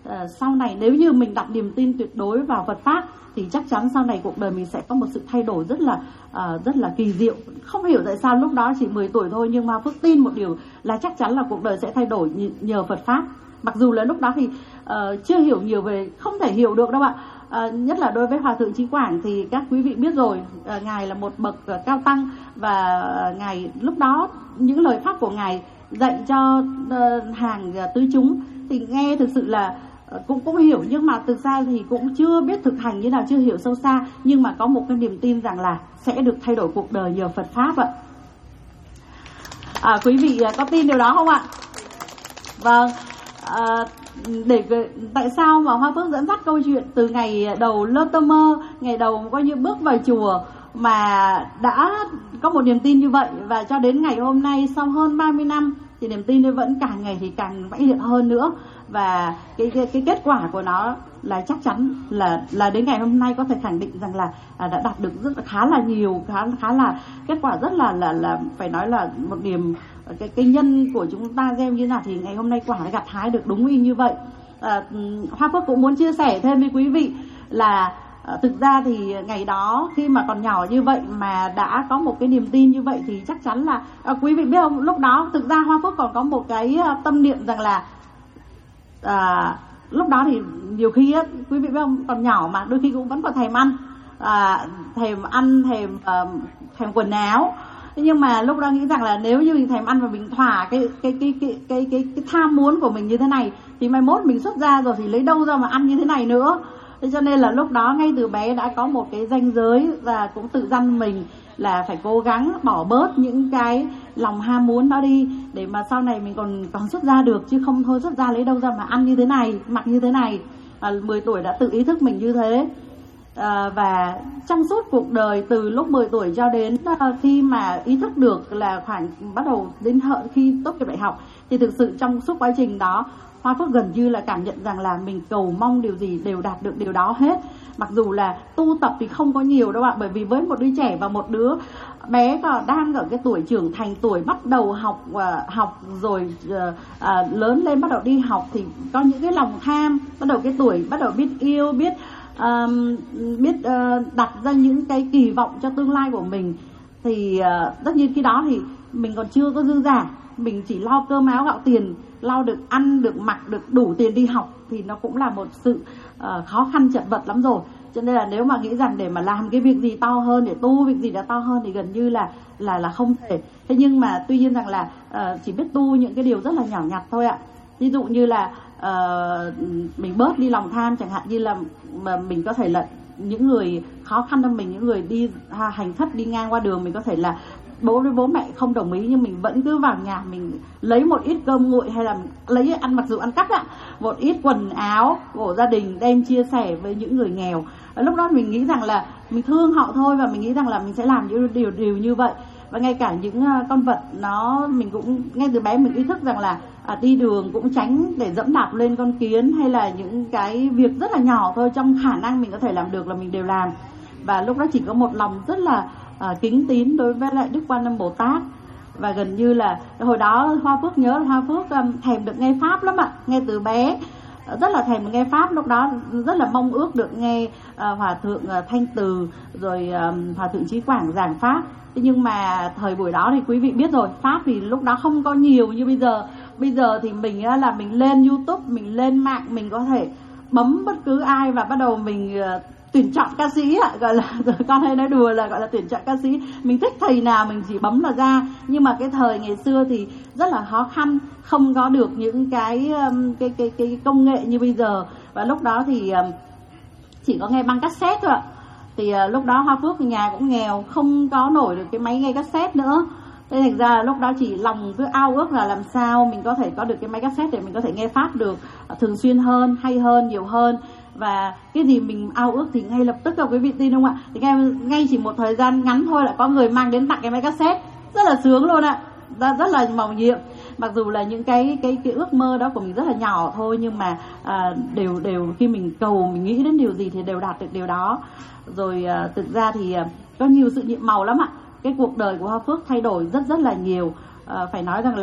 Speaker 4: uh, sau này nếu như mình đặt niềm tin tuyệt đối vào Phật pháp thì chắc chắn sau này cuộc đời mình sẽ có một sự thay đổi rất là uh, rất là kỳ diệu. Không hiểu tại sao lúc đó chỉ mười tuổi thôi, nhưng mà Phước tin một điều là chắc chắn là cuộc đời sẽ thay đổi nhờ Phật pháp. Mặc dù là lúc đó thì uh, chưa hiểu nhiều về, không thể hiểu được đâu ạ. Uh, nhất là đối với Hòa thượng Trí Quảng thì các quý vị biết rồi, uh, ngài là một bậc uh, cao tăng, và uh, ngài lúc đó những lời pháp của ngài dạy cho uh, hàng uh, tứ chúng thì nghe thực sự là uh, cũng cũng hiểu, nhưng mà thực ra thì cũng chưa biết thực hành như nào, chưa hiểu sâu xa, nhưng mà có một cái niềm tin rằng là sẽ được thay đổi cuộc đời nhờ Phật pháp ạ. À, quý vị uh, có tin điều đó không ạ? Vâng. À, để tại sao mà Hoa Phước dẫn dắt câu chuyện từ ngày đầu lơ tơ mơ, ngày đầu coi như bước vào chùa mà đã có một niềm tin như vậy, và cho đến ngày hôm nay sau hơn ba mươi năm thì niềm tin nó vẫn càng ngày thì càng mãnh liệt hơn nữa, và cái, cái cái kết quả của nó là chắc chắn là là đến ngày hôm nay có thể khẳng định rằng là à, đã đạt được rất là khá là nhiều, khá khá là kết quả rất là là là phải nói là một niềm cái cái nhân của chúng ta gieo như nào thì ngày hôm nay quả đã gặt hái được đúng y như vậy. À, Hoa Phước cũng muốn chia sẻ thêm với quý vị là à, thực ra thì ngày đó khi mà còn nhỏ như vậy mà đã có một cái niềm tin như vậy thì chắc chắn là à, quý vị biết không, lúc đó thực ra Hoa Phước còn có một cái tâm niệm rằng là à, lúc đó thì nhiều khi á, quý vị biết không, còn nhỏ mà đôi khi cũng vẫn còn thèm ăn, à, thèm ăn, thèm uh, thèm quần áo. Nhưng mà lúc đó nghĩ rằng là nếu như mình thèm ăn và mình thỏa cái cái cái cái cái cái, cái tham muốn của mình như thế này thì mai mốt mình xuất ra rồi thì lấy đâu ra mà ăn như thế này nữa. Thế cho nên là lúc đó ngay từ bé đã có một cái ranh giới, và cũng tự dặn mình là phải cố gắng bỏ bớt những cái lòng ham muốn đó đi để mà sau này mình còn còn xuất ra được, chứ không thôi xuất ra lấy đâu ra mà ăn như thế này, mặc như thế này. À, mười tuổi đã tự ý thức mình như thế. À, và trong suốt cuộc đời từ lúc mười tuổi cho đến uh, khi mà ý thức được là khoảng bắt đầu đến hợi khi tốt nghiệp đại học thì thực sự trong suốt quá trình đó Hoa Phước gần như là cảm nhận rằng là mình cầu mong điều gì đều đạt được điều đó hết. Mặc dù là tu tập thì không có nhiều đâu ạ, bởi vì với một đứa trẻ và một đứa bé còn đang ở cái tuổi trưởng thành, tuổi bắt đầu học uh, học rồi uh, uh, lớn lên bắt đầu đi học thì có những cái lòng tham, bắt đầu cái tuổi bắt đầu biết yêu, biết Um, biết uh, đặt ra những cái kỳ vọng cho tương lai của mình, thì uh, tất nhiên khi đó thì mình còn chưa có dư giả, mình chỉ lo cơm áo gạo tiền, lo được ăn, được mặc, được đủ tiền đi học thì nó cũng là một sự uh, khó khăn chật vật lắm rồi. Cho nên là nếu mà nghĩ rằng để mà làm cái việc gì to hơn, để tu việc gì đã to hơn thì gần như là là là không thể. Thế nhưng mà tuy nhiên rằng là uh, chỉ biết tu những cái điều rất là nhỏ nhặt thôi ạ. Ví dụ như là uh, mình bớt đi lòng tham, chẳng hạn như là mà mình có thể là những người khó khăn hơn mình, những người đi ha, hành khất đi ngang qua đường, mình có thể là bố với bố mẹ không đồng ý nhưng mình vẫn cứ vào nhà mình lấy một ít cơm nguội, hay là lấy ăn, mặc dù ăn cắp ạ, một ít quần áo của gia đình đem chia sẻ với những người nghèo. Lúc đó mình nghĩ rằng là mình thương họ thôi, và mình nghĩ rằng là mình sẽ làm những điều điều như vậy. Và ngay cả những con vật nó, mình cũng ngay từ bé mình ý thức rằng là à, đi đường cũng tránh để dẫm đạp lên con kiến, hay là những cái việc rất là nhỏ thôi trong khả năng mình có thể làm được là mình đều làm. Và lúc đó chỉ có một lòng rất là à, kính tín đối với lại Đức Quan Âm Bồ Tát. Và gần như là hồi đó Hoa Phước nhớ là Hoa Phước um, thèm được nghe pháp lắm ạ, nghe từ bé rất là thèm nghe pháp. Lúc đó rất là mong ước được nghe uh, Hòa thượng uh, Thanh Từ rồi um, Hòa thượng Trí Quảng giảng pháp. Thế nhưng mà thời buổi đó thì quý vị biết rồi, pháp thì lúc đó không có nhiều như bây giờ. Bây giờ thì mình là mình lên YouTube, mình lên mạng, mình có thể bấm bất cứ ai và bắt đầu mình uh, tuyển chọn ca sĩ ạ, gọi là con hay nói đùa là gọi là tuyển chọn ca sĩ. Mình thích thầy nào mình chỉ bấm là ra. Nhưng mà cái thời ngày xưa thì rất là khó khăn, không có được những cái um, cái, cái cái công nghệ như bây giờ. Và lúc đó thì um, chỉ có nghe băng cassette thôi ạ. Thì uh, lúc đó Hoa Phước nhà cũng nghèo, không có nổi được cái máy nghe cassette nữa. Thế thành ra là lúc đó chỉ lòng cứ ao ước là làm sao mình có thể có được cái máy cassette để mình có thể nghe pháp được uh, thường xuyên hơn, hay hơn, nhiều hơn. Và cái gì mình ao ước thì ngay lập tức, là quý vị tin không ạ? Thì ngay, ngay chỉ một thời gian ngắn thôi là có người mang đến tặng cái máy cassette, rất là sướng luôn ạ, rất là màu nhiệm. Mặc dù là những cái cái cái ước mơ đó của mình rất là nhỏ thôi, nhưng mà à, đều đều khi mình cầu, mình nghĩ đến điều gì thì đều đạt được điều đó. Rồi à, thực ra thì à, có nhiều sự nhiệm màu lắm ạ. Cái cuộc đời của Hoa Phước thay đổi rất rất là nhiều. À, phải nói rằng là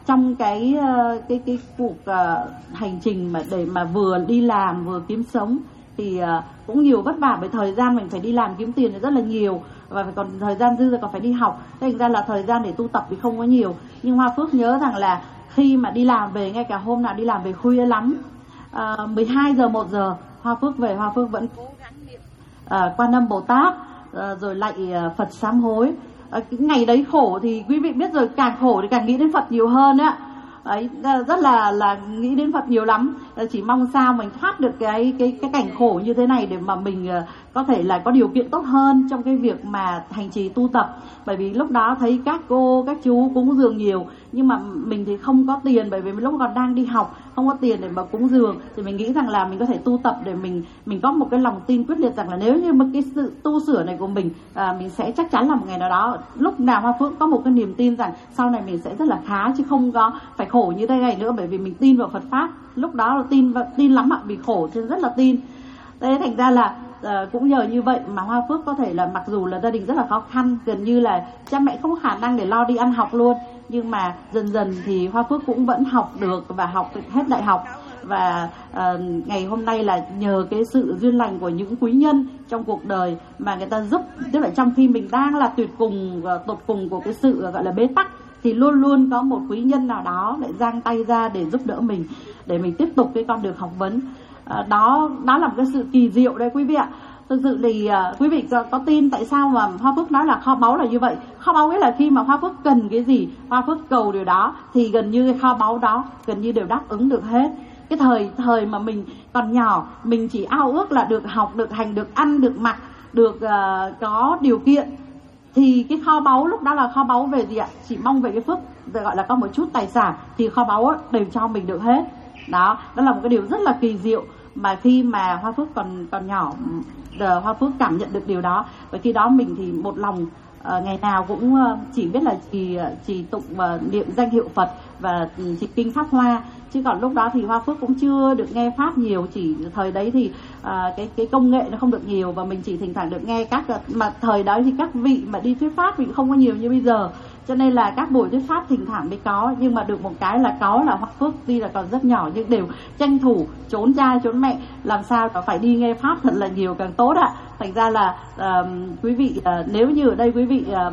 Speaker 4: trong cái cái cái cuộc uh, hành trình mà để mà vừa đi làm vừa kiếm sống thì uh, cũng nhiều vất vả, bởi thời gian mình phải đi làm kiếm tiền thì rất là nhiều, và còn thời gian dư ra còn phải đi học, thành ra là thời gian để tu tập thì không có nhiều. Nhưng Hoa Phước nhớ rằng là khi mà đi làm về, ngay cả hôm nào đi làm về khuya lắm, uh, mười hai giờ một giờ Hoa Phước về, Hoa Phước vẫn cố gắng niệm uh, Quan Âm Bồ Tát, uh, rồi lại uh, Phật sám hối. Uh, cái ngày đấy khổ thì quý vị biết rồi, càng khổ thì càng nghĩ đến Phật nhiều hơn á. Đấy, rất là là nghĩ đến Phật nhiều lắm. Chỉ mong sao mình thoát được cái cái cái cảnh khổ như thế này để mà mình uh, có thể là có điều kiện tốt hơn trong cái việc mà hành trì tu tập. Bởi vì lúc đó thấy các cô các chú cúng dường nhiều, nhưng mà mình thì không có tiền, bởi vì lúc còn đang đi học không có tiền để mà cúng dường, thì mình nghĩ rằng là mình có thể tu tập để mình mình có một cái lòng tin quyết liệt rằng là nếu như mà cái sự tu sửa này của mình à, mình sẽ chắc chắn là một ngày nào đó, lúc nào Hoa Phước có một cái niềm tin rằng sau này mình sẽ rất là khá, chứ không có phải khổ như thế này nữa, bởi vì mình tin vào Phật pháp. Lúc đó là tin tin lắm ạ, vì khổ chứ rất là tin. Thế thành ra là À, cũng nhờ như vậy mà Hoa Phước có thể là mặc dù là gia đình rất là khó khăn, gần như là cha mẹ không có khả năng để lo đi ăn học luôn, nhưng mà dần dần thì Hoa Phước cũng vẫn học được và học hết đại học. Và à, ngày hôm nay là nhờ cái sự duyên lành của những quý nhân trong cuộc đời mà người ta giúp, tức là trong khi mình đang là tuyệt cùng tột cùng của cái sự gọi là bế tắc, thì luôn luôn có một quý nhân nào đó lại giang tay ra để giúp đỡ mình, để mình tiếp tục cái con đường học vấn. À, đó đó là một cái sự kỳ diệu đấy quý vị ạ. Thực sự thì uh, quý vị có, có tin tại sao mà Hoa Phước nói là kho báu là như vậy? Kho báu nghĩa là khi mà Hoa Phước cần cái gì, Hoa Phước cầu điều đó, thì gần như cái kho báu đó gần như đều đáp ứng được hết. Cái thời thời mà mình còn nhỏ, mình chỉ ao ước là được học, được hành, được ăn, được mặc, được uh, có điều kiện, thì cái kho báu lúc đó là kho báu về gì ạ? Chỉ mong về cái phước, gọi là có một chút tài sản thì kho báu đều cho mình được hết. Đó, đó là một cái điều rất là kỳ diệu mà khi mà Hoa Phước còn còn nhỏ, giờ Hoa Phước cảm nhận được điều đó. Và khi đó mình thì một lòng uh, ngày nào cũng uh, chỉ biết là chỉ chỉ tụng uh, niệm danh hiệu Phật và chỉ kinh Pháp Hoa, chứ còn lúc đó thì Hoa Phước cũng chưa được nghe pháp nhiều. Chỉ thời đấy thì uh, cái cái công nghệ nó không được nhiều, và mình chỉ thỉnh thoảng được nghe các, mà thời đó thì các vị mà đi thuyết pháp thì không có nhiều như bây giờ, cho nên là các buổi thuyết pháp thỉnh thoảng mới có. Nhưng mà được một cái là có là Hoa Phước tuy là còn rất nhỏ nhưng đều tranh thủ trốn cha trốn mẹ, làm sao có phải đi nghe pháp thật là nhiều càng tốt ạ. Thành ra là uh, quý vị uh, nếu như ở đây quý vị uh,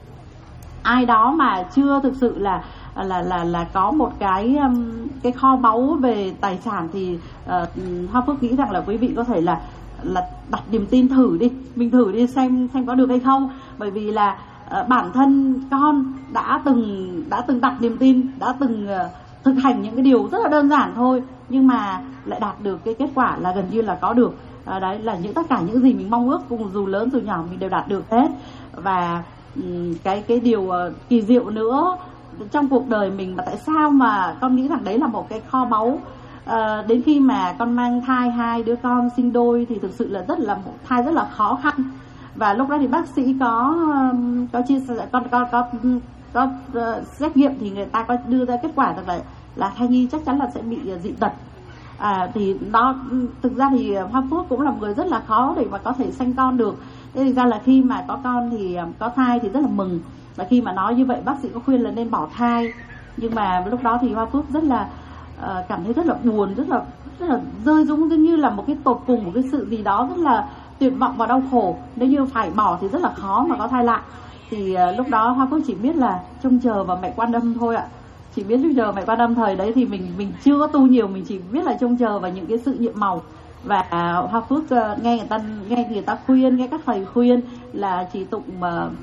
Speaker 4: ai đó mà chưa thực sự là là là là có một cái um, cái kho báu về tài sản, thì uh, Hoa Phước nghĩ rằng là quý vị có thể là là đặt niềm tin thử đi, mình thử đi xem xem có được hay không. Bởi vì là uh, bản thân con đã từng đã từng đặt niềm tin, đã từng uh, thực hành những cái điều rất là đơn giản thôi, nhưng mà lại đạt được cái kết quả là gần như là có được. À, đấy là những tất cả những gì mình mong ước, cùng dù lớn dù nhỏ mình đều đạt được hết. Và um, cái cái điều uh, kỳ diệu nữa trong cuộc đời mình mà tại sao mà con nghĩ rằng đấy là một cái kho báu. À, đến khi mà con mang thai hai đứa con sinh đôi thì thực sự là rất là một thai rất là khó khăn. Và lúc đó thì bác sĩ có um, có chia sẻ, con có có có uh, xét nghiệm thì người ta có đưa ra kết quả rằng là là thai nhi chắc chắn là sẽ bị uh, dị tật. À, thì đó, thực ra thì Hoa Phước cũng là một người rất là khó để mà có thể sanh con được. Thế thực ra là khi mà có con thì có thai thì rất là mừng. Và khi mà nói như vậy bác sĩ có khuyên là nên bỏ thai. Nhưng mà lúc đó thì Hoa Phước rất là uh, cảm thấy rất là buồn, rất là rất là rơi rúng, như là một cái tột cùng, một cái sự gì đó rất là tuyệt vọng và đau khổ. Nếu như phải bỏ thì rất là khó mà có thai lại. Thì uh, lúc đó Hoa Phước chỉ biết là trông chờ vào mẹ Quan Âm thôi ạ. Chỉ biết trông chờ mẹ Quan Âm. Thời đấy thì mình mình chưa có tu nhiều, mình chỉ biết là trông chờ vào những cái sự nhiệm màu. Và uh, Hoa Phước uh, nghe người ta nghe người ta khuyên, nghe các thầy khuyên là chỉ tụng uh,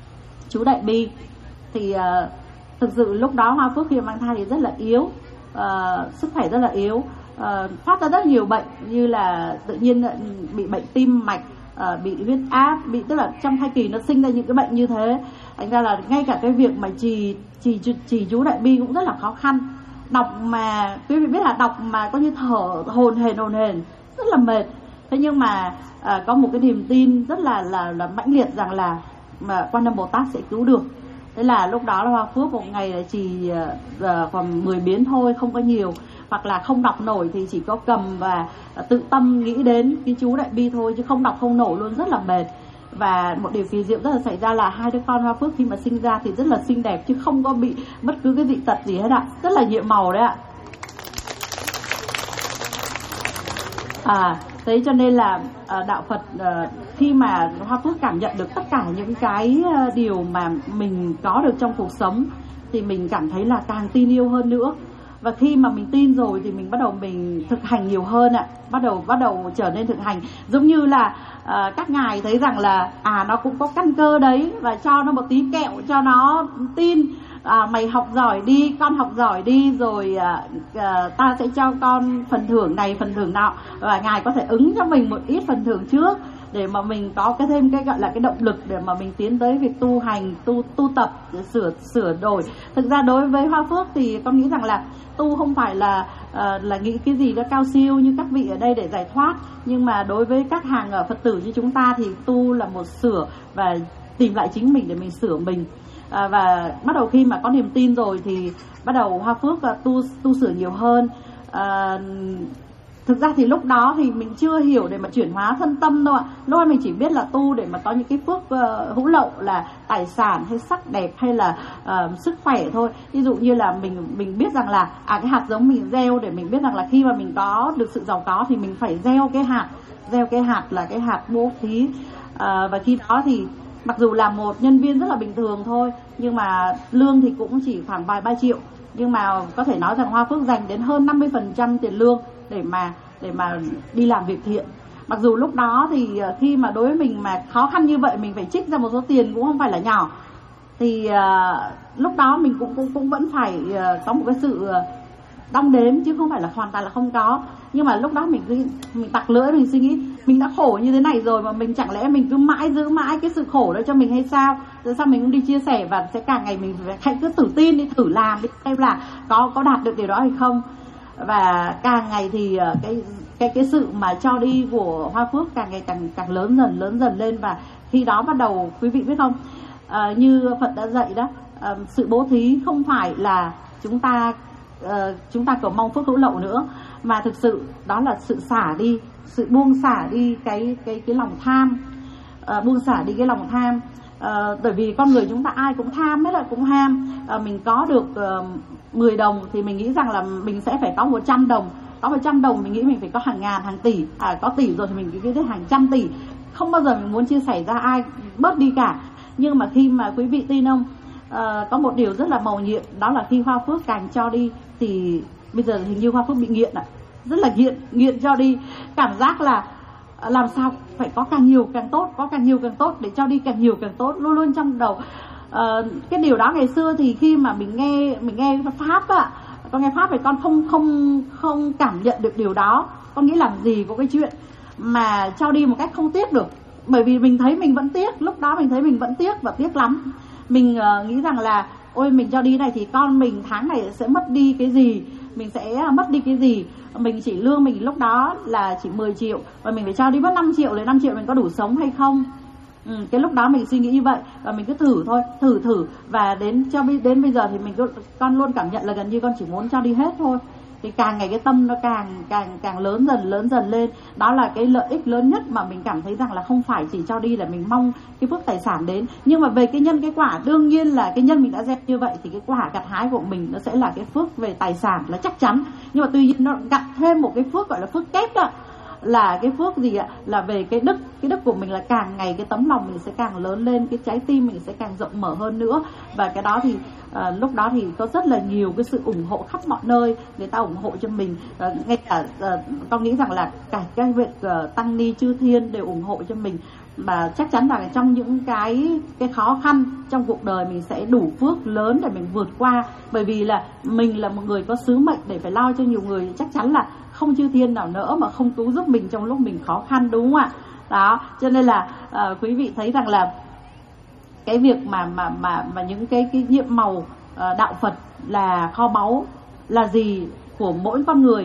Speaker 4: chú Đại Bi. Thì uh, thực sự lúc đó Hoa Phước khi mang thai thì rất là yếu, uh, sức khỏe rất là yếu, uh, phát ra rất nhiều bệnh, như là tự nhiên bị bệnh tim mạch, uh, bị huyết áp, bị tức là trong thai kỳ nó sinh ra những cái bệnh như thế. Thành ra là ngay cả cái việc mà trì trì trì chú Đại Bi cũng rất là khó khăn. Đọc mà quý vị biết là đọc mà có như thở hồn hển hồn hển, rất là mệt. Thế nhưng mà uh, có một cái niềm tin rất là là là mãnh liệt rằng là mà Quan Âm Bồ Tát sẽ cứu được. Thế là lúc đó là Hoa Phước một ngày là chỉ uh, khoảng mười biến thôi, không có nhiều. Hoặc là không đọc nổi thì chỉ có cầm và uh, tự tâm nghĩ đến cái chú Đại Bi thôi, chứ không đọc không nổi luôn, rất là mệt. Và một điều kỳ diệu rất là xảy ra là hai đứa con Hoa Phước khi mà sinh ra thì rất là xinh đẹp, chứ không có bị bất cứ cái dị tật gì hết ạ. Rất là nhiệm màu đấy ạ. À, thế cho nên là à, đạo Phật à, khi mà Hoa Phước cảm nhận được tất cả những cái à, điều mà mình có được trong cuộc sống thì mình cảm thấy là càng tin yêu hơn nữa. Và khi mà mình tin rồi thì mình bắt đầu mình thực hành nhiều hơn ạ. Bắt đầu bắt đầu trở nên thực hành. Giống như là à, các ngài thấy rằng là à nó cũng có căn cơ đấy, và cho nó một tí kẹo cho nó tin. À, mày học giỏi đi, con học giỏi đi, rồi à, à, ta sẽ cho con phần thưởng này, phần thưởng nọ. Và ngài có thể ứng cho mình một ít phần thưởng trước để mà mình có cái thêm cái gọi là cái động lực để mà mình tiến tới việc tu hành, tu tu tập, sửa sửa đổi. Thực ra đối với Hoa Phước thì con nghĩ rằng là tu không phải là uh, là nghĩ cái gì đó cao siêu như các vị ở đây để giải thoát, nhưng mà đối với các hàng ở Phật tử như chúng ta thì tu là một sửa và tìm lại chính mình để mình sửa mình. À, và bắt đầu khi mà có niềm tin rồi thì bắt đầu Hoa Phước uh, tu tu sửa nhiều hơn. À, thực ra thì lúc đó thì mình chưa hiểu để mà chuyển hóa thân tâm đâu ạ. Lúc đó mình chỉ biết là tu để mà có những cái phước uh, hữu lậu là tài sản hay sắc đẹp hay là uh, sức khỏe thôi. Ví dụ như là mình mình biết rằng là à cái hạt giống mình gieo để mình biết rằng là khi mà mình có được sự giàu có thì mình phải gieo cái hạt, gieo cái hạt là cái hạt bố thí. Uh, và khi đó thì mặc dù là một nhân viên rất là bình thường thôi, nhưng mà lương thì cũng chỉ khoảng vài ba triệu, nhưng mà có thể nói rằng Hoa Phước dành đến hơn năm mươi phần trăm tiền lương để mà để mà đi làm việc thiện. Mặc dù lúc đó thì khi mà đối với mình mà khó khăn như vậy, mình phải trích ra một số tiền cũng không phải là nhỏ, thì uh, lúc đó mình cũng cũng cũng vẫn phải uh, có một cái sự uh, đong đếm, chứ không phải là hoàn toàn là không có. Nhưng mà lúc đó mình cứ mình tặc lưỡi, mình suy nghĩ mình đã khổ như thế này rồi mà mình chẳng lẽ mình cứ mãi giữ mãi cái sự khổ đó cho mình hay sao? Rồi sao mình cũng đi chia sẻ, và sẽ càng ngày mình hãy cứ tự tin đi, thử làm đi, xem là có có đạt được điều đó hay không. Và càng ngày thì cái cái cái sự mà cho đi của Hoa Phước càng ngày càng càng lớn dần lớn dần lên. Và khi đó bắt đầu quý vị biết không, à, như Phật đã dạy đó, à, sự bố thí không phải là chúng ta uh, chúng ta cầu mong phước hữu lậu nữa, mà thực sự đó là sự xả đi, sự buông xả đi cái cái cái lòng tham, uh, buông xả đi cái lòng tham. Uh, bởi vì con người chúng ta ai cũng tham hết, là cũng ham. Uh, mình có được uh, mười đồng thì mình nghĩ rằng là mình sẽ phải có một trăm đồng. Có một trăm đồng mình nghĩ mình phải có hàng ngàn, hàng tỷ. À, có tỷ rồi thì mình nghĩ đến hàng trăm tỷ. Không bao giờ mình muốn chia sẻ ra ai bớt đi cả. Nhưng mà khi mà quý vị tin không, uh, có một điều rất là mầu nhiệm, đó là khi Hoa Phước càng cho đi thì bây giờ hình như Hoa Phước bị nghiện ạ. Rất là nghiện, nghiện cho đi. Cảm giác là làm sao phải có càng nhiều càng tốt, có càng nhiều càng tốt, để cho đi càng nhiều càng tốt, luôn luôn trong đầu. Uh, cái điều đó ngày xưa thì khi mà mình nghe mình nghe pháp á, con nghe pháp thì con không không không cảm nhận được điều đó. Con nghĩ làm gì có cái chuyện mà cho đi một cách không tiếc được, bởi vì mình thấy mình vẫn tiếc. Lúc đó mình thấy mình vẫn tiếc và tiếc lắm. Mình uh, nghĩ rằng là ôi mình cho đi này thì con mình tháng này sẽ mất đi cái gì, mình sẽ mất đi cái gì. Mình chỉ lương mình lúc đó là chỉ mười triệu và mình phải cho đi mất năm triệu, lấy năm triệu mình có đủ sống hay không? Ừ, cái lúc đó mình suy nghĩ như vậy và mình cứ thử thôi, thử thử và đến cho đến bây giờ thì mình cứ, con luôn cảm nhận là gần như con chỉ muốn cho đi hết thôi. Thì càng ngày cái tâm nó càng càng càng lớn dần lớn dần lên. Đó là cái lợi ích lớn nhất mà mình cảm thấy rằng là không phải chỉ cho đi là mình mong cái phước tài sản đến, nhưng mà về cái nhân cái quả, đương nhiên là cái nhân mình đã gieo như vậy thì cái quả gặt hái của mình nó sẽ là cái phước về tài sản là chắc chắn. Nhưng mà tuy nhiên nó gặt thêm một cái phước gọi là phước kép đó, là cái phước gì ạ? Là về cái đức. Cái đức của mình là càng ngày cái tấm lòng mình sẽ càng lớn lên, cái trái tim mình sẽ càng rộng mở hơn nữa. Và cái đó thì à, lúc đó thì có rất là nhiều cái sự ủng hộ khắp mọi nơi, người ta ủng hộ cho mình. À, ngay cả à, con nghĩ rằng là cả cái việc à, tăng ni chư thiên đều ủng hộ cho mình. Và chắc chắn là trong những cái cái khó khăn trong cuộc đời mình sẽ đủ phước lớn để mình vượt qua. Bởi vì là mình là một người có sứ mệnh để phải lo cho nhiều người, chắc chắn là không chư thiên nào nữa mà không cứu giúp mình trong lúc mình khó khăn, đúng không ạ? Đó, cho nên là uh, quý vị thấy rằng là cái việc mà mà mà mà những cái cái nhiệm màu uh, đạo Phật là kho báu là gì của mỗi con người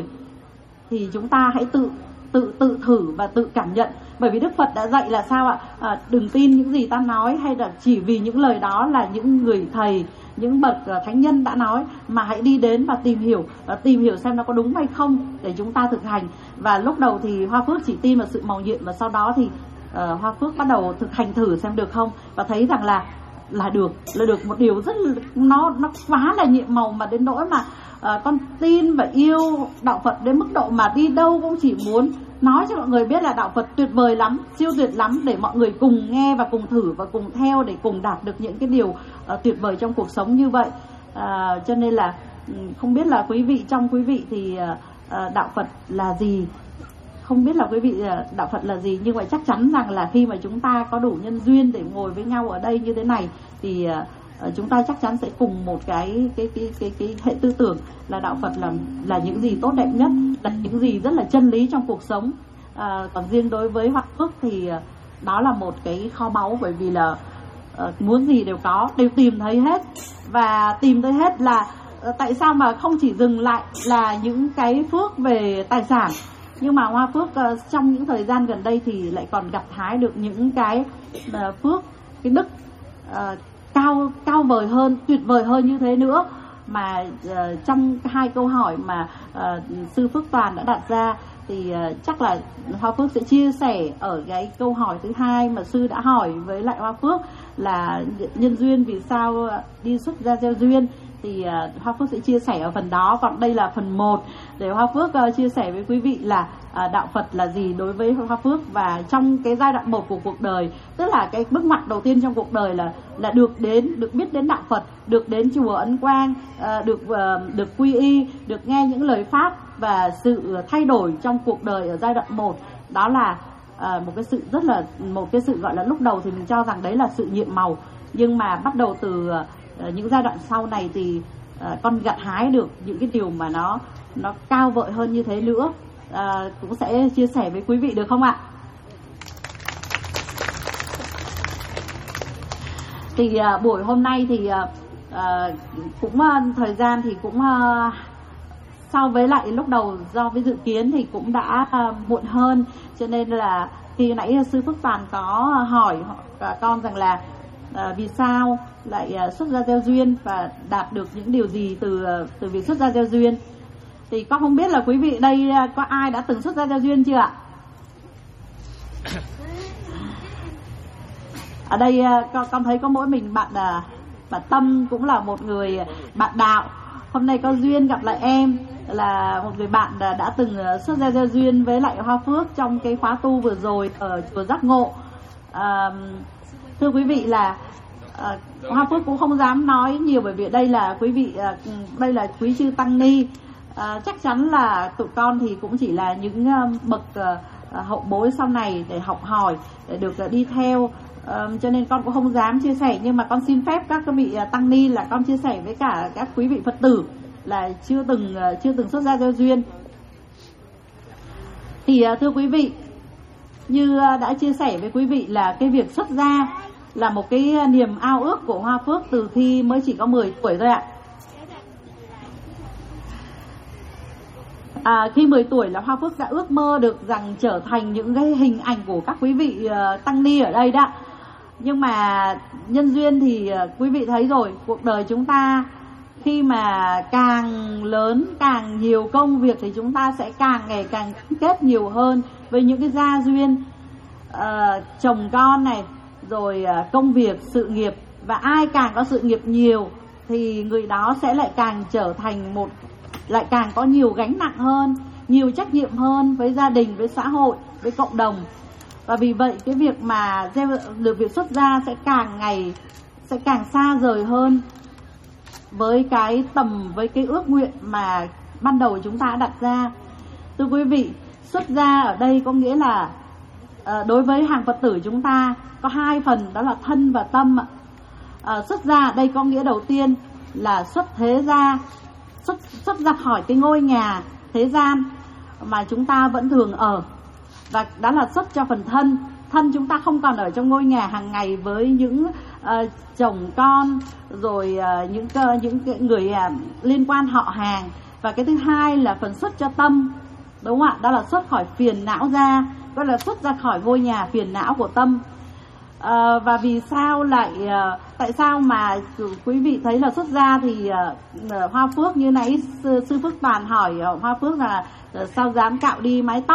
Speaker 4: thì chúng ta hãy tự tự tự thử và tự cảm nhận. Bởi vì Đức Phật đã dạy là sao ạ? À, đừng tin những gì ta nói, hay là chỉ vì những lời đó là những người thầy, những bậc thánh nhân đã nói, mà hãy đi đến và tìm hiểu, và tìm hiểu xem nó có đúng hay không để chúng ta thực hành. Và lúc đầu thì Hoa Phước chỉ tin vào sự mầu nhiệm, và sau đó thì uh, Hoa Phước bắt đầu thực hành thử xem được không, và thấy rằng là là được, là được một điều rất là, nó nó quá là nhiệm màu, mà đến nỗi mà uh, con tin và yêu đạo Phật đến mức độ mà đi đâu cũng chỉ muốn nói cho mọi người biết là đạo Phật tuyệt vời lắm, siêu tuyệt lắm, để mọi người cùng nghe và cùng thử và cùng theo để cùng đạt được những cái điều uh, tuyệt vời trong cuộc sống như vậy. Uh, cho nên là không biết là quý vị, trong quý vị thì uh, uh, đạo Phật là gì, không biết là quý vị uh, đạo Phật là gì, nhưng mà chắc chắn rằng là khi mà chúng ta có đủ nhân duyên để ngồi với nhau ở đây như thế này thì uh, chúng ta chắc chắn sẽ cùng một cái cái cái cái cái hệ tư tưởng là đạo Phật là là những gì tốt đẹp nhất, là những gì rất là chân lý trong cuộc sống. Uh, còn riêng đối với Hoa Phước thì uh, đó là một cái kho báu, bởi vì là uh, muốn gì đều có, đều tìm thấy hết, và tìm thấy hết là uh, tại sao mà không chỉ dừng lại là những cái phước về tài sản, nhưng mà Hoa Phước uh, trong những thời gian gần đây thì lại còn gặt hái được những cái uh, phước, cái đức uh, cao cao vời hơn, tuyệt vời hơn như thế nữa. Mà uh, trong hai câu hỏi mà uh, sư Phước Toàn đã đặt ra thì uh, chắc là Hoa Phước sẽ chia sẻ ở cái câu hỏi thứ hai mà sư đã hỏi với lại Hoa Phước là nhân duyên vì sao đi xuất gia gieo duyên, thì uh, Hoa Phước sẽ chia sẻ ở phần đó. Còn đây là phần một để Hoa Phước uh, chia sẻ với quý vị là uh, đạo Phật là gì đối với Hoa Phước, và trong cái giai đoạn một của cuộc đời, tức là cái bước ngoặt đầu tiên trong cuộc đời là là được đến, được biết đến đạo Phật, được đến chùa Ấn Quang, uh, được uh, được quy y, được nghe những lời pháp, và sự thay đổi trong cuộc đời ở giai đoạn một đó là uh, một cái sự rất là một cái sự gọi là lúc đầu thì mình cho rằng đấy là sự nhiệm màu, nhưng mà bắt đầu từ uh, những giai đoạn sau này thì uh, con gặt hái được những cái điều mà nó nó cao vợi hơn như thế nữa. Uh, cũng sẽ chia sẻ với quý vị được không ạ? Thì uh, buổi hôm nay thì uh, uh, cũng uh, thời gian thì cũng uh, so với lại lúc đầu do với dự kiến thì cũng đã uh, muộn hơn, cho nên là khi nãy sư Phước Toàn có hỏi uh, con rằng là uh, vì sao lại uh, xuất gia gieo duyên và đạt được những điều gì từ uh, từ việc xuất gia gieo duyên, thì con không biết là quý vị đây uh, có ai đã từng xuất gia gieo duyên chưa ạ? Ở đây uh, con, con thấy có mỗi mình bạn uh, bạn Tâm cũng là một người bạn đạo. Hôm nay có duyên gặp lại em là một người bạn đã, đã từng xuất gia gieo duyên với lại Hoa Phước trong cái khóa tu vừa rồi ở chùa Giác Ngộ. À, thưa quý vị là à, Hoa Phước cũng không dám nói nhiều, bởi vì đây là quý vị à, đây là quý chư tăng ni. À, chắc chắn là tụi con thì cũng chỉ là những uh, bậc uh, hậu bối sau này để học hỏi, để được uh, đi theo. Uh, cho nên con cũng không dám chia sẻ, nhưng mà con xin phép các vị uh, tăng ni là con chia sẻ với cả các quý vị Phật tử là chưa từng uh, chưa từng xuất gia gieo duyên. Thì uh, thưa quý vị, như uh, đã chia sẻ với quý vị là cái việc xuất gia là một cái uh, niềm ao ước của Hoa Phước từ khi mới chỉ có mười tuổi thôi ạ. À, khi mười tuổi là Hoa Phước đã ước mơ được rằng trở thành những cái hình ảnh của các quý vị uh, tăng ni ở đây đó. Nhưng mà nhân duyên thì uh, quý vị thấy rồi, cuộc đời chúng ta khi mà càng lớn, càng nhiều công việc thì chúng ta sẽ càng ngày càng kết nhiều hơn với những cái gia duyên, uh, chồng con này, rồi uh, công việc, sự nghiệp. Và ai càng có sự nghiệp nhiều thì người đó sẽ lại càng trở thành một, lại càng có nhiều gánh nặng hơn, nhiều trách nhiệm hơn với gia đình, với xã hội, với cộng đồng. Và vì vậy cái việc mà được việc xuất gia sẽ càng ngày sẽ càng xa rời hơn với cái tầm, với cái ước nguyện mà ban đầu chúng ta đã đặt ra. Thưa quý vị, xuất gia ở đây có nghĩa là đối với hàng Phật tử chúng ta có hai phần, đó là thân và tâm. À, xuất gia ở đây có nghĩa đầu tiên là xuất thế gia, xuất, xuất ra khỏi cái ngôi nhà thế gian mà chúng ta vẫn thường ở, và đó là xuất cho phần thân. Thân chúng ta không còn ở trong ngôi nhà hàng ngày với những uh, chồng con, rồi uh, những uh, những người uh, liên quan họ hàng. Và cái thứ hai là phần xuất cho tâm, đúng không ạ? Đó là xuất khỏi phiền não ra, đó là xuất ra khỏi ngôi nhà phiền não của tâm. Uh, và vì sao lại uh, tại sao mà quý vị thấy là xuất gia thì uh, uh, Hoa Phước như nãy sư, sư Phước Toàn hỏi uh, Hoa Phước là uh, sao dám cạo đi mái tóc,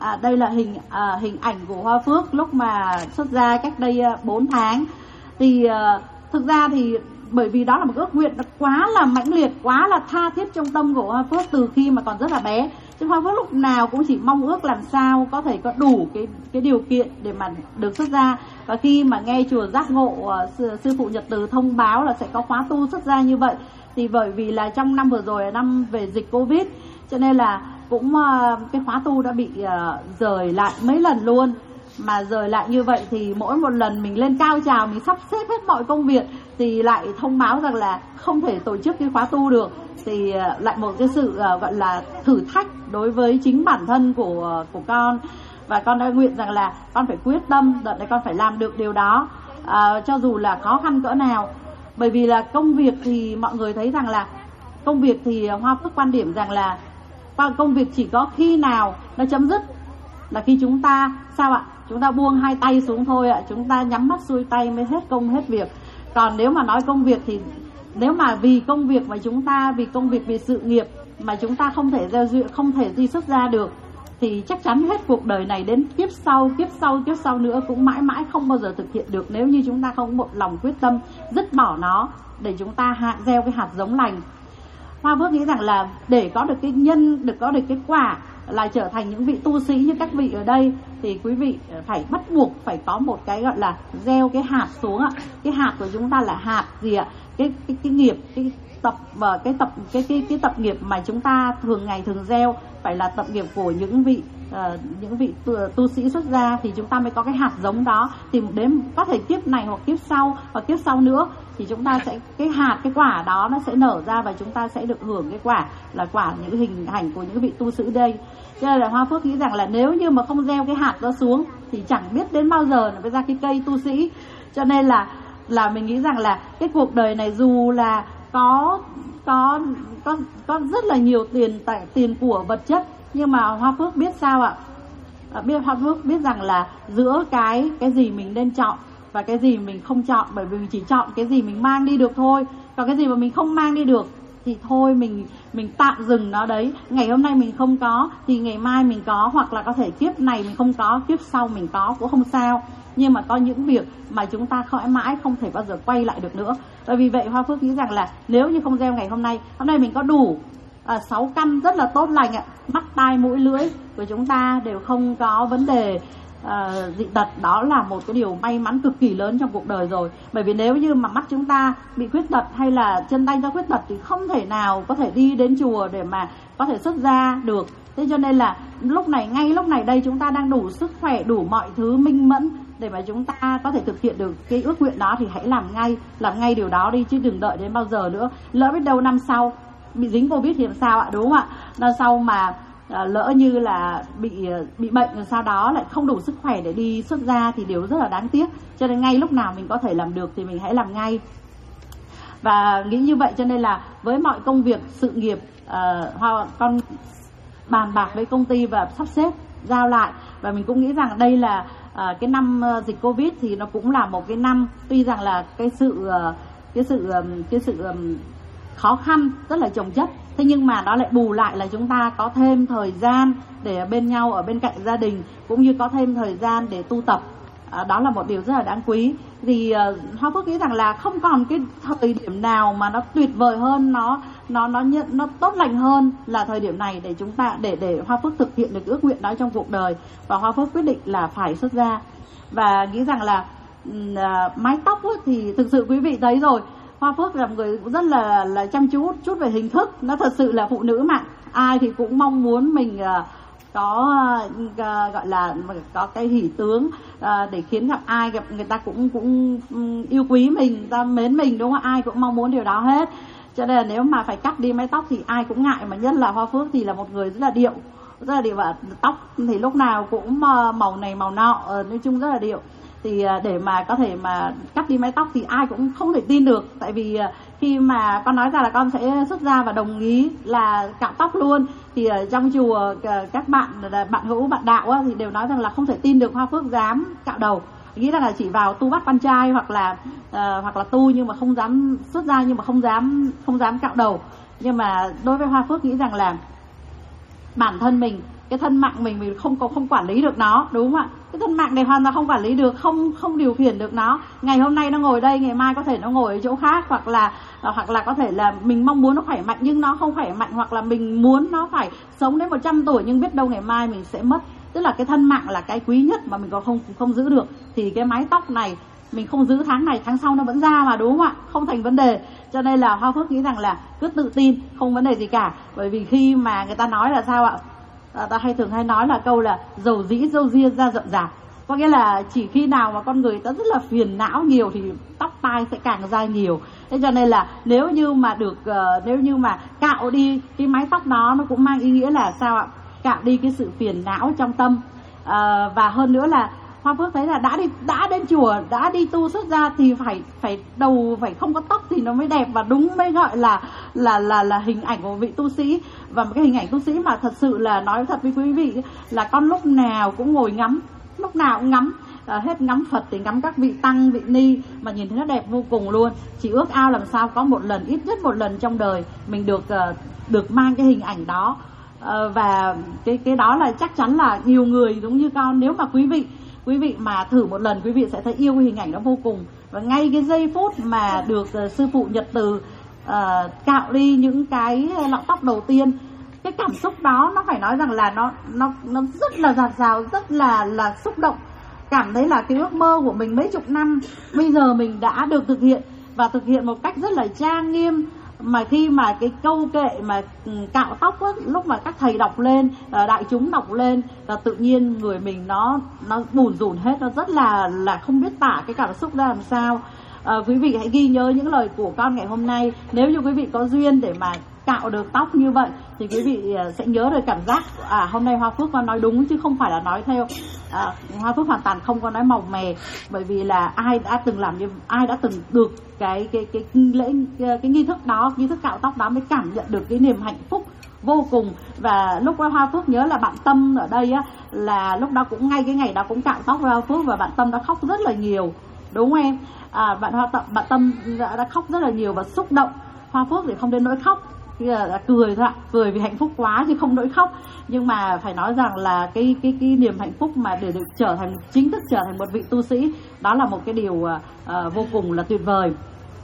Speaker 4: À, đây là hình à, hình ảnh của Hoa Phước lúc mà xuất gia cách đây à, bốn tháng. Thì à, thực ra thì bởi vì đó là một ước nguyện quá là mãnh liệt, quá là tha thiết trong tâm của Hoa Phước từ khi mà còn rất là bé. Chứ Hoa Phước lúc nào cũng chỉ mong ước làm sao có thể có đủ cái cái điều kiện để mà được xuất gia. Và khi mà nghe chùa Giác Ngộ uh, sư, sư phụ Nhật Từ thông báo là sẽ có khóa tu xuất gia như vậy, thì bởi vì là trong năm vừa rồi là năm về dịch Covid, cho nên là cũng uh, cái khóa tu đã bị uh, rời lại mấy lần luôn. Mà rời lại như vậy thì mỗi một lần mình lên cao trào, mình sắp xếp hết mọi công việc thì lại thông báo rằng là không thể tổ chức cái khóa tu được. Thì lại một cái sự uh, gọi là thử thách đối với chính bản thân của uh, của con. Và con đã nguyện rằng là con phải quyết tâm, đợt này con phải làm được điều đó, uh, cho dù là khó khăn cỡ nào. Bởi vì là công việc thì mọi người thấy rằng là công việc thì Hoa Phước quan điểm rằng là công việc chỉ có khi nào nó chấm dứt là khi chúng ta sao ạ? Chúng ta buông hai tay xuống thôi ạ, chúng ta nhắm mắt xuôi tay mới hết công hết việc. Còn nếu mà nói công việc thì nếu mà vì công việc mà chúng ta, vì công việc, vì sự nghiệp mà chúng ta không thể gieo duyên, không thể di xuất ra được, thì chắc chắn hết cuộc đời này đến kiếp sau, kiếp sau, kiếp sau nữa cũng mãi mãi không bao giờ thực hiện được, nếu như chúng ta không một lòng quyết tâm dứt bỏ nó để chúng ta hạ gieo cái hạt giống lành. Hoa Phước nghĩ rằng là để có được cái nhân, được có được cái quả là trở thành những vị tu sĩ như các vị ở đây, thì quý vị phải bắt buộc phải có một cái gọi là gieo cái hạt xuống ạ. Cái hạt của chúng ta là hạt gì ạ? Cái cái cái nghiệp, cái tập và cái tập cái cái cái tập nghiệp mà chúng ta thường ngày thường gieo phải là tập nghiệp của những vị uh, những vị tu, tu sĩ xuất gia, thì chúng ta mới có cái hạt giống đó. Thì đến có thể kiếp này hoặc kiếp sau hoặc kiếp sau nữa thì chúng ta sẽ cái hạt, cái quả đó nó sẽ nở ra và chúng ta sẽ được hưởng cái quả là quả những hình ảnh của những vị tu sĩ đây. Cho nên là Hoa Phước nghĩ rằng là nếu như mà không gieo cái hạt đó xuống thì chẳng biết đến bao giờ nó mới ra cái cây tu sĩ. Cho nên là là mình nghĩ rằng là cái cuộc đời này dù là có có có có rất là nhiều tiền tại tiền của vật chất, nhưng mà Hoa Phước biết sao ạ? À, biết Hoa Phước biết rằng là giữa cái cái gì mình nên chọn và cái gì mình không chọn, bởi vì mình chỉ chọn cái gì mình mang đi được thôi, còn cái gì mà mình không mang đi được thì thôi mình mình tạm dừng nó đấy. Ngày hôm nay mình không có thì ngày mai mình có, hoặc là có thể kiếp này mình không có, kiếp sau mình có cũng không sao. Nhưng mà có những việc mà chúng ta mãi mãi không thể bao giờ quay lại được nữa. Bởi vì vậy Hoa Phước nghĩ rằng là nếu như không gieo ngày hôm nay, hôm nay mình có đủ à, sáu căn rất là tốt lành ạ, mắt tai mũi lưỡi của chúng ta đều không có vấn đề à, dị tật, đó là một cái điều may mắn cực kỳ lớn trong cuộc đời rồi. Bởi vì nếu như mà mắt chúng ta bị khuyết tật hay là chân tay ra khuyết tật thì không thể nào có thể đi đến chùa để mà có thể xuất gia được. Thế cho nên là lúc này, ngay lúc này đây chúng ta đang đủ sức khỏe, đủ mọi thứ minh mẫn để mà chúng ta có thể thực hiện được cái ước nguyện đó thì hãy làm ngay, làm ngay điều đó đi, chứ đừng đợi đến bao giờ nữa. Lỡ biết đâu năm sau bị dính Covid thì làm sao ạ, đúng không ạ? Năm sau mà à, lỡ như là bị bị bệnh rồi sau đó lại không đủ sức khỏe để đi xuất gia thì điều rất là đáng tiếc. Cho nên ngay lúc nào mình có thể làm được thì mình hãy làm ngay. Và nghĩ như vậy cho nên là với mọi công việc, sự nghiệp, uh, con bàn bạc với công ty và sắp xếp giao lại. Và mình cũng nghĩ rằng đây là à, cái năm uh, dịch Covid thì nó cũng là một cái năm, tuy rằng là cái sự uh, cái sự um, cái sự um, khó khăn rất là chồng chất, thế nhưng mà nó lại bù lại là chúng ta có thêm thời gian để ở bên nhau, ở bên cạnh gia đình, cũng như có thêm thời gian để tu tập. À, đó là một điều rất là đáng quý. Thì uh, Hoa Phước nghĩ rằng là không còn cái thời điểm nào mà nó tuyệt vời hơn, nó nó nó nhận nó tốt lành hơn là thời điểm này để chúng ta để để Hoa Phước thực hiện được ước nguyện đó trong cuộc đời. Và Hoa Phước quyết định là phải xuất gia. Và nghĩ rằng là uh, mái tóc ấy, thì thực sự quý vị thấy rồi, Hoa Phước là một người rất là là chăm chú chút về hình thức. Nó thật sự là phụ nữ mà ai thì cũng mong muốn mình uh, có uh, gọi là có cái hỷ tướng uh, để khiến gặp ai gặp người ta cũng cũng um, yêu quý mình, người ta mến mình, đúng không? Ai cũng mong muốn điều đó hết. Cho nên là nếu mà phải cắt đi mái tóc thì ai cũng ngại, mà nhất là Hoa Phước thì là một người rất là điệu, rất là điệu, và tóc thì lúc nào cũng uh, màu này màu nọ, uh, nói chung rất là điệu. Thì uh, để mà có thể mà cắt đi mái tóc thì ai cũng không thể tin được, tại vì uh, khi mà con nói ra là con sẽ xuất gia và đồng ý là cạo tóc luôn, thì ở trong chùa các bạn bạn hữu, bạn đạo á, thì đều nói rằng là không thể tin được Hoa Phước dám cạo đầu, nghĩ rằng là chỉ vào tu bắt con trai hoặc là uh, hoặc là tu nhưng mà không dám xuất gia, nhưng mà không dám không dám cạo đầu. Nhưng mà đối với Hoa Phước nghĩ rằng là bản thân mình, cái thân mạng mình mình không có không quản lý được nó, đúng không ạ? Cái thân mạng này hoàn toàn không quản lý được, không không điều khiển được nó. Ngày hôm nay nó ngồi đây, ngày mai có thể nó ngồi ở chỗ khác, hoặc là hoặc là có thể là mình mong muốn nó khỏe mạnh nhưng nó không khỏe mạnh, hoặc là mình muốn nó phải sống đến một trăm tuổi nhưng biết đâu ngày mai mình sẽ mất. Tức là cái thân mạng là cái quý nhất mà mình còn không không giữ được. Thì cái mái tóc này mình không giữ tháng này tháng sau nó vẫn ra mà, đúng không ạ? Không thành vấn đề. Cho nên là Hoa Phước nghĩ rằng là cứ tự tin, không vấn đề gì cả. Bởi vì khi mà người ta nói là sao ạ? À, ta hay thường hay nói là câu là dầu dĩ dâu ria ra rậm rạp. Có nghĩa là chỉ khi nào mà con người ta rất là phiền não nhiều thì tóc tai sẽ càng ra nhiều. Thế cho nên là nếu như mà được uh, nếu như mà cạo đi cái mái tóc đó, nó cũng mang ý nghĩa là sao ạ? Cạo đi cái sự phiền não trong tâm. uh, Và hơn nữa là Hoa Phước thấy là đã đi đã đến chùa, đã đi tu xuất gia thì phải phải đầu phải không có tóc thì nó mới đẹp, và đúng mới gọi là là là là hình ảnh của vị tu sĩ. Và một cái hình ảnh tu sĩ mà thật sự là nói thật với quý vị là con lúc nào cũng ngồi ngắm, lúc nào cũng ngắm, à, hết ngắm Phật thì ngắm các vị tăng, vị ni, mà nhìn thấy nó đẹp vô cùng luôn. Chỉ ước ao làm sao có một lần, ít nhất một lần trong đời mình được uh, được mang cái hình ảnh đó. uh, và cái cái đó là chắc chắn là nhiều người giống như con, nếu mà quý vị quý vị mà thử một lần, quý vị sẽ thấy yêu cái hình ảnh đó vô cùng. Và ngay cái giây phút mà được uh, sư phụ Nhật Từ uh, cạo đi những cái lọn tóc đầu tiên, cái cảm xúc đó nó phải nói rằng là nó nó nó rất là dạt dào, rất là là xúc động. Cảm thấy là cái ước mơ của mình mấy chục năm bây giờ mình đã được thực hiện, và thực hiện một cách rất là trang nghiêm. Mà khi mà cái câu kệ mà cạo tóc á, lúc mà các thầy đọc lên, đại chúng đọc lên, là tự nhiên người mình nó nó bủn rủn hết, nó rất là là không biết tả cái cảm xúc ra làm sao. À, quý vị hãy ghi nhớ những lời của con ngày hôm nay. Nếu như quý vị có duyên để mà cạo được tóc như vậy thì quý vị sẽ nhớ được cảm giác à hôm nay Hoa Phước con nói đúng, chứ không phải là nói theo à, Hoa Phước hoàn toàn không có nói màu mè. Bởi vì là ai đã từng làm như ai đã từng được cái cái cái lễ cái, cái nghi thức đó, nghi thức cạo tóc đó mới cảm nhận được cái niềm hạnh phúc vô cùng. Và lúc đó Hoa Phước nhớ là bạn Tâm ở đây á, là lúc đó cũng ngay cái ngày đó cũng cạo tóc Hoa Phước, và bạn Tâm đã khóc rất là nhiều, đúng không em? À, bạn Hoa Tâm, bạn Tâm đã, đã khóc rất là nhiều và xúc động. Hoa Phước thì không đến nỗi khóc, là cười thôi ạ, cười vì hạnh phúc quá chứ không nỗi khóc. Nhưng mà phải nói rằng là cái cái cái niềm hạnh phúc mà để được trở thành chính thức trở thành một vị tu sĩ, đó là một cái điều uh, vô cùng là tuyệt vời.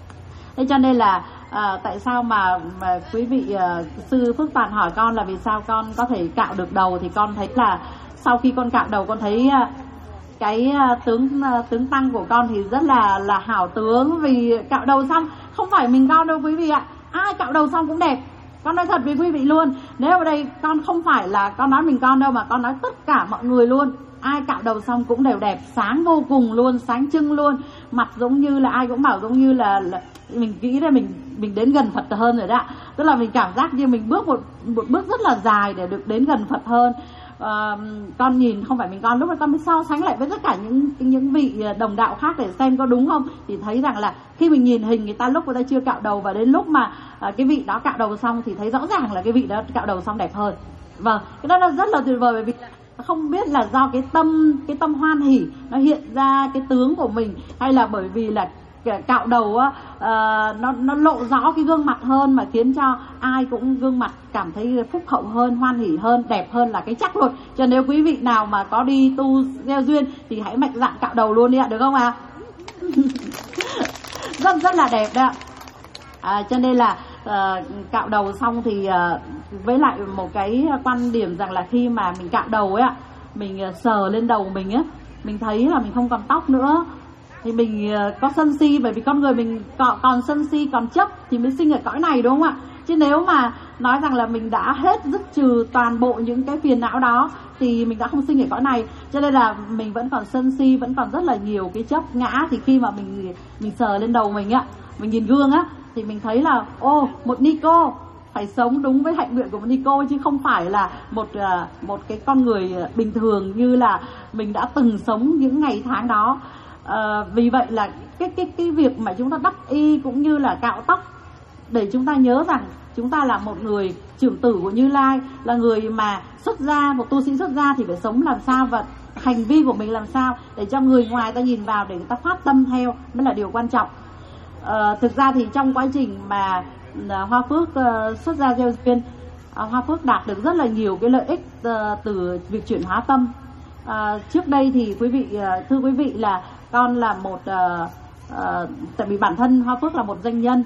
Speaker 4: Thế cho nên là uh, tại sao mà, mà quý vị uh, sư Phước Toàn hỏi con là vì sao con có thể cạo được đầu, thì con thấy là sau khi con cạo đầu con thấy uh, cái uh, tướng uh, tướng tăng của con thì rất là là hảo tướng. Vì cạo đầu xong không phải mình con đâu quý vị ạ, ai cạo đầu xong cũng đẹp. Con nói thật với quý vị luôn, nếu ở đây con không phải là con nói mình con đâu, mà con nói tất cả mọi người luôn, ai cạo đầu xong cũng đều đẹp, sáng vô cùng luôn, sáng trưng luôn. Mặt giống như là ai cũng bảo giống như là, là mình nghĩ là mình mình đến gần Phật hơn rồi đó. Tức là mình cảm giác như mình bước một một bước rất là dài để được đến gần Phật hơn. Uh, con nhìn không phải mình con, lúc đó con mới so sánh lại với tất cả những những vị đồng đạo khác để xem có đúng không, thì thấy rằng là khi mình nhìn hình người ta lúc người ta chưa cạo đầu, và đến lúc mà uh, cái vị đó cạo đầu xong thì thấy rõ ràng là cái vị đó cạo đầu xong đẹp hơn. Vâng, cái đó là rất là tuyệt vời, bởi vì không biết là do cái tâm cái tâm hoan hỉ nó hiện ra cái tướng của mình, hay là bởi vì là cạo đầu á, uh, nó nó lộ rõ cái gương mặt hơn, mà khiến cho ai cũng gương mặt cảm thấy phúc hậu hơn, hoan hỉ hơn, đẹp hơn là cái chắc luôn. Cho nếu quý vị nào mà có đi tu gieo duyên thì hãy mạnh dạn cạo đầu luôn đi ạ, được không ạ? À? rất rất là đẹp đấy ạ. À, cho nên là uh, cạo đầu xong thì uh, với lại một cái quan điểm rằng là khi mà mình cạo đầu ấy ạ, mình uh, sờ lên đầu mình á, mình thấy là mình không còn tóc nữa thì mình có sân si, bởi vì con người mình còn, còn sân si, còn chấp thì mới sinh ở cõi này, đúng không ạ? Chứ nếu mà nói rằng là mình đã hết dứt trừ toàn bộ những cái phiền não đó thì mình đã không sinh ở cõi này. Cho nên là mình vẫn còn sân si, vẫn còn rất là nhiều cái chấp ngã. Thì khi mà mình mình sờ lên đầu mình á, mình nhìn gương á, thì mình thấy là ô, một ni cô phải sống đúng với hạnh nguyện của một ni cô, chứ không phải là một một cái con người bình thường như là mình đã từng sống những ngày tháng đó. À, vì vậy là cái cái cái việc mà chúng ta đắp y cũng như là cạo tóc để chúng ta nhớ rằng chúng ta là một người trưởng tử của Như Lai, là người mà xuất gia, một tu sĩ xuất gia thì phải sống làm sao và hành vi của mình làm sao để cho người ngoài ta nhìn vào để người ta phát tâm theo mới là điều quan trọng. À, thực ra thì trong quá trình mà Hoa Phước uh, xuất gia gieo duyên, à, Hoa Phước đạt được rất là nhiều cái lợi ích à, từ việc chuyển hóa tâm. À, trước đây thì quý vị à, thưa quý vị là con là một à, à, tại vì bản thân Hoa Phước là một doanh nhân,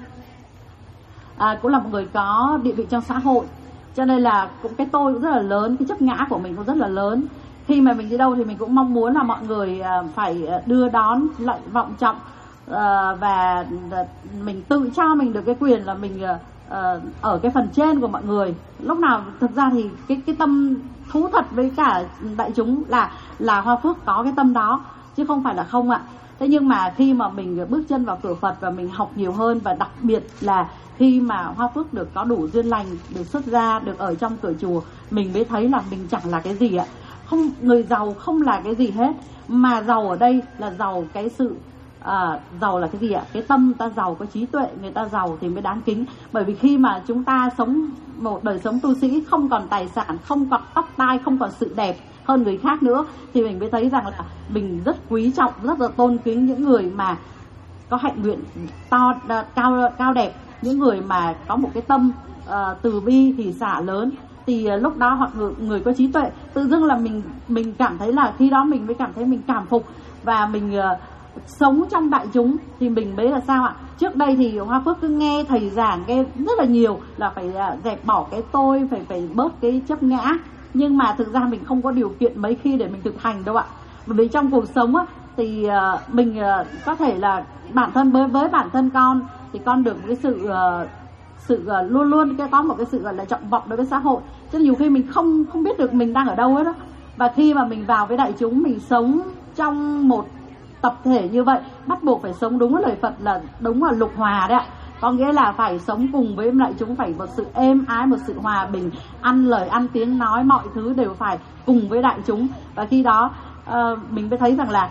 Speaker 4: à, cũng là một người có địa vị trong xã hội, cho nên là cũng cái tôi cũng rất là lớn, cái chấp ngã của mình cũng rất là lớn. Khi mà mình đi đâu thì mình cũng mong muốn là mọi người à, phải đưa đón lệnh vọng trọng, à, và mình tự cho mình được cái quyền là mình à, ở cái phần trên của mọi người. Lúc nào thực ra thì cái cái tâm thú thật với cả đại chúng là là Hoa Phước có cái tâm đó chứ không phải là không ạ. Thế nhưng mà khi mà mình bước chân vào cửa Phật và mình học nhiều hơn, và đặc biệt là khi mà Hoa Phước được có đủ duyên lành, được xuất gia, được ở trong cửa chùa, mình mới thấy là mình chẳng là cái gì ạ. Không, người giàu không là cái gì hết, mà giàu ở đây là giàu cái sự à, giàu là cái gì ạ? Cái tâm ta giàu, có trí tuệ, người ta giàu thì mới đáng kính. Bởi vì khi mà chúng ta sống một đời sống tu sĩ, không còn tài sản, không còn tóc tai, không còn sự đẹp hơn người khác nữa, thì mình mới thấy rằng là mình rất quý trọng, rất là tôn kính những người mà có hạnh nguyện to cao cao đẹp, những người mà có một cái tâm uh, từ bi thì xả lớn. Thì uh, lúc đó họ người, người có trí tuệ, tự dưng là mình mình cảm thấy là khi đó mình mới cảm thấy mình cảm phục, và mình uh, sống trong đại chúng thì mình mới là sao ạ? Trước đây thì Hoa Phước cứ nghe thầy giảng cái rất là nhiều là phải uh, dẹp bỏ cái tôi, phải phải bớt cái chấp ngã, nhưng mà thực ra mình không có điều kiện mấy khi để mình thực hành đâu ạ. Bởi vì trong cuộc sống á, thì uh, mình uh, có thể là bản thân với với bản thân con thì con được một cái sự uh, sự uh, luôn luôn cái có một cái sự gọi là trọng vọng đối với xã hội, cho nên nhiều khi mình không không biết được mình đang ở đâu hết đó. Và khi mà mình vào với đại chúng, mình sống trong một tập thể như vậy, bắt buộc phải sống đúng với lời Phật là đúng là lục hòa đấy ạ. Có nghĩa là phải sống cùng với đại chúng, phải một sự êm ái, một sự hòa bình, ăn lời ăn tiếng nói, mọi thứ đều phải cùng với đại chúng. Và khi đó uh, mình mới thấy rằng là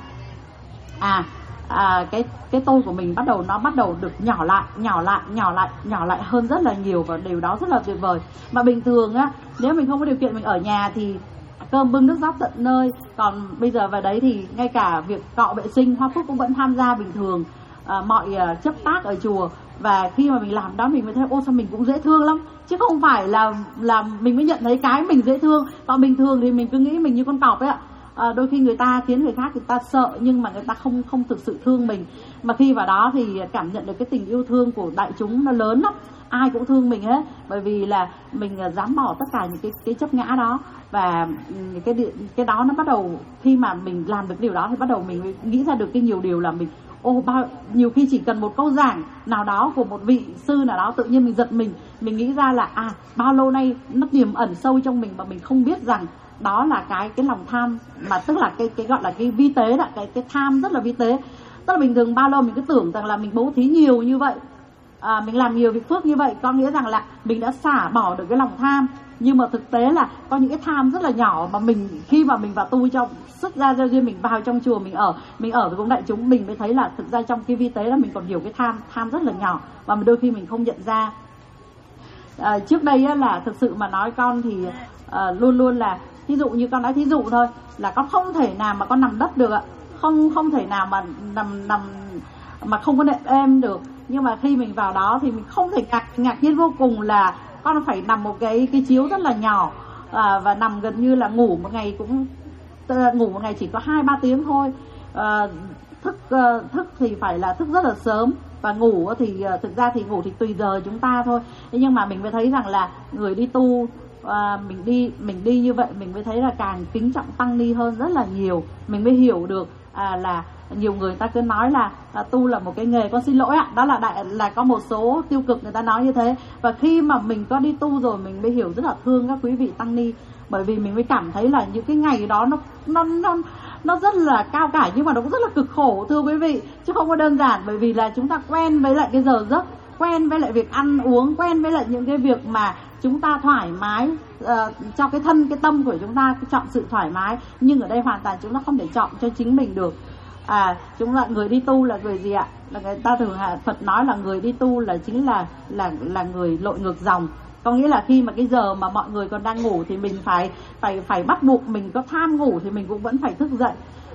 Speaker 4: à, à cái cái tôi của mình bắt đầu nó bắt đầu được nhỏ lại, nhỏ lại, nhỏ lại, nhỏ lại hơn rất là nhiều, và điều đó rất là tuyệt vời. Mà bình thường á, nếu mình không có điều kiện mình ở nhà thì cơm bưng nước rót tận nơi, còn bây giờ vào đấy thì ngay cả việc cọ vệ sinh Hoa Phước cũng vẫn tham gia bình thường, à, mọi à, chấp tác ở chùa. Và khi mà mình làm đó mình mới thấy ô sao mình cũng dễ thương lắm, chứ không phải là là mình mới nhận thấy cái mình dễ thương. Còn bình thường thì mình cứ nghĩ mình như con cọp ấy ạ. À, đôi khi người ta khiến người khác người ta sợ, nhưng mà người ta không không thực sự thương mình. Mà khi vào đó thì cảm nhận được cái tình yêu thương của đại chúng nó lớn lắm, ai cũng thương mình hết, bởi vì là mình dám bỏ tất cả những cái cái chấp ngã đó. Và cái cái đó nó bắt đầu, khi mà mình làm được điều đó thì bắt đầu mình nghĩ ra được cái nhiều điều là mình ô bao nhiều khi chỉ cần một câu giảng nào đó của một vị sư nào đó, tự nhiên mình giật mình, mình nghĩ ra là à bao lâu nay nó tiềm ẩn sâu trong mình mà mình không biết rằng đó là cái cái lòng tham, mà tức là cái cái gọi là cái vi tế đó, cái cái tham rất là vi tế. Tức là bình thường bao lâu mình cứ tưởng rằng là mình bố thí nhiều như vậy, à, mình làm nhiều việc phước như vậy, có nghĩa rằng là mình đã xả bỏ được cái lòng tham. Nhưng mà thực tế là có những cái tham rất là nhỏ mà mình khi mà mình vào tu trong xuất ra giao duyên, mình vào trong chùa mình ở, mình ở với cùng đại chúng, mình mới thấy là thực ra trong cái vi tế là mình còn nhiều cái tham, tham rất là nhỏ và đôi khi mình không nhận ra. À, trước đây á, là thực sự mà nói con thì à, luôn luôn là thí dụ như con nói thí dụ thôi là con không thể nào mà con nằm đất được ạ, không không thể nào mà nằm nằm mà không có nệm êm được. Nhưng mà khi mình vào đó thì mình không thể ngạc, ngạc nhiên vô cùng là con phải nằm một cái cái chiếu rất là nhỏ, à, và nằm gần như là ngủ một ngày cũng ngủ một ngày chỉ có hai ba tiếng thôi. À, thức uh, thức thì phải là thức rất là sớm, và ngủ thì uh, thực ra thì ngủ thì tùy giờ chúng ta thôi. Thế nhưng mà mình mới thấy rằng là người đi tu, uh, mình đi mình đi như vậy mình mới thấy là càng kính trọng tăng ni hơn rất là nhiều. Mình mới hiểu được à, là nhiều người ta cứ nói là à, tu là một cái nghề, con xin lỗi ạ, đó là đại là có một số tiêu cực người ta nói như thế. Và khi mà mình có đi tu rồi mình mới hiểu rất là thương các quý vị tăng ni, bởi vì mình mới cảm thấy là những cái ngày đó nó nó nó nó rất là cao cả, nhưng mà nó cũng rất là cực khổ thưa quý vị, chứ không có đơn giản. Bởi vì là chúng ta quen với lại cái giờ giấc, quen với lại việc ăn uống, quen với lại những cái việc mà chúng ta thoải mái uh, cho cái thân cái tâm của chúng ta, chọn sự thoải mái. Nhưng ở đây hoàn toàn chúng ta không thể chọn cho chính mình được. À, chúng là người đi tu là người gì ạ? Là người ta thường Phật nói là người đi tu là chính là là là người lội ngược dòng. Có nghĩa là khi mà cái giờ mà mọi người còn đang ngủ thì mình phải phải phải bắt buộc mình có tham ngủ thì mình cũng vẫn phải thức dậy.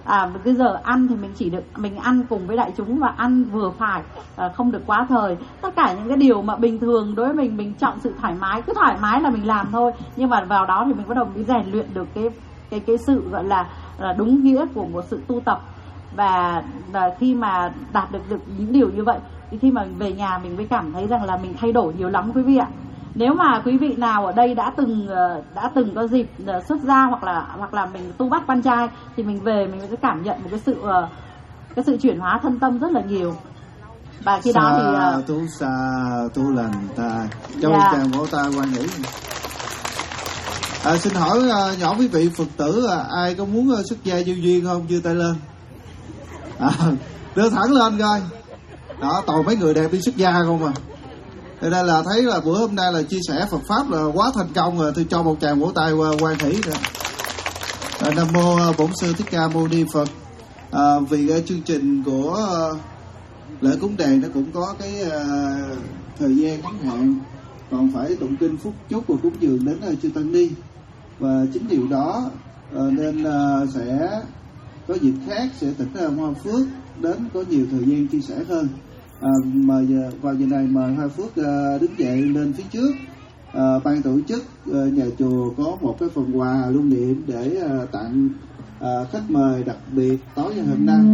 Speaker 4: À, cái giờ ăn thì mình chỉ được mình ăn cùng với đại chúng và ăn vừa phải, à, không được quá thời. Tất cả những cái điều mà bình thường đối với mình, mình chọn sự thoải mái, cứ thoải mái là mình làm thôi. Nhưng mà vào đó thì mình bắt đầu mới rèn luyện được cái cái cái sự gọi là, là đúng nghĩa của một sự tu tập. Và, và khi mà đạt được, được những điều như vậy thì khi mà về nhà mình mới cảm thấy rằng là mình thay đổi nhiều lắm quý vị ạ. Nếu mà quý vị nào ở đây đã từng đã từng có dịp xuất gia hoặc là hoặc là mình tu bát quan trai thì mình về mình sẽ cảm nhận một cái sự cái sự chuyển hóa thân tâm rất là nhiều. Và khi đó thì
Speaker 2: tu sa tu lành ta cho
Speaker 4: dạ.
Speaker 2: Chàng vỗ tay quan hỷ. À, xin hỏi nhỏ quý vị Phật tử ai có muốn xuất gia vô duyên không? Giơ tay lên. À, đưa thẳng lên coi. Đó, toàn mấy người đẹp đi xuất gia không mà. Thì đây là thấy là bữa hôm nay là chia sẻ Phật pháp là quá thành công rồi. Tôi cho một tràng vỗ tay quan hỷ nữa. À, Nam mô Bổn Sư Thích Ca Mâu Ni Phật. À, vì cái chương trình của uh, lễ cúng đèn nó cũng có cái uh, thời gian ngắn hạn, còn phải tụng kinh phúc chúc của cúng dường đến uh, chư tăng ni, và chính điều đó uh, nên uh, sẽ có dịp khác sẽ tỉnh ra Hoa Phước đến có nhiều thời gian chia sẻ hơn. À, mời giờ, vào giờ này mời Hoa Phước uh, đứng dậy lên phía trước. À, ban tổ chức uh, nhà chùa có một cái phần quà lưu niệm để uh, tặng uh, khách mời đặc biệt tối ngày hôm nay.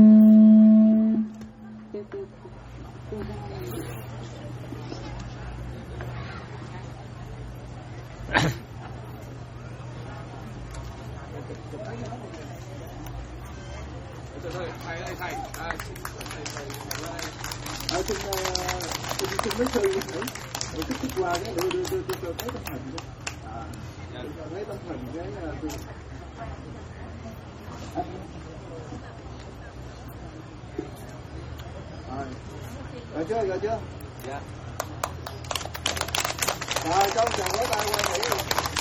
Speaker 2: À, xin xin xin mấy sư nữa để thích thích qua cái đưa đưa đưa đưa đưa mấy tấm hình đó. À, mấy tấm hình cái tôi rồi rồi chưa rồi chưa dạ rồi trong chàng vỗ tay qua nghỉ.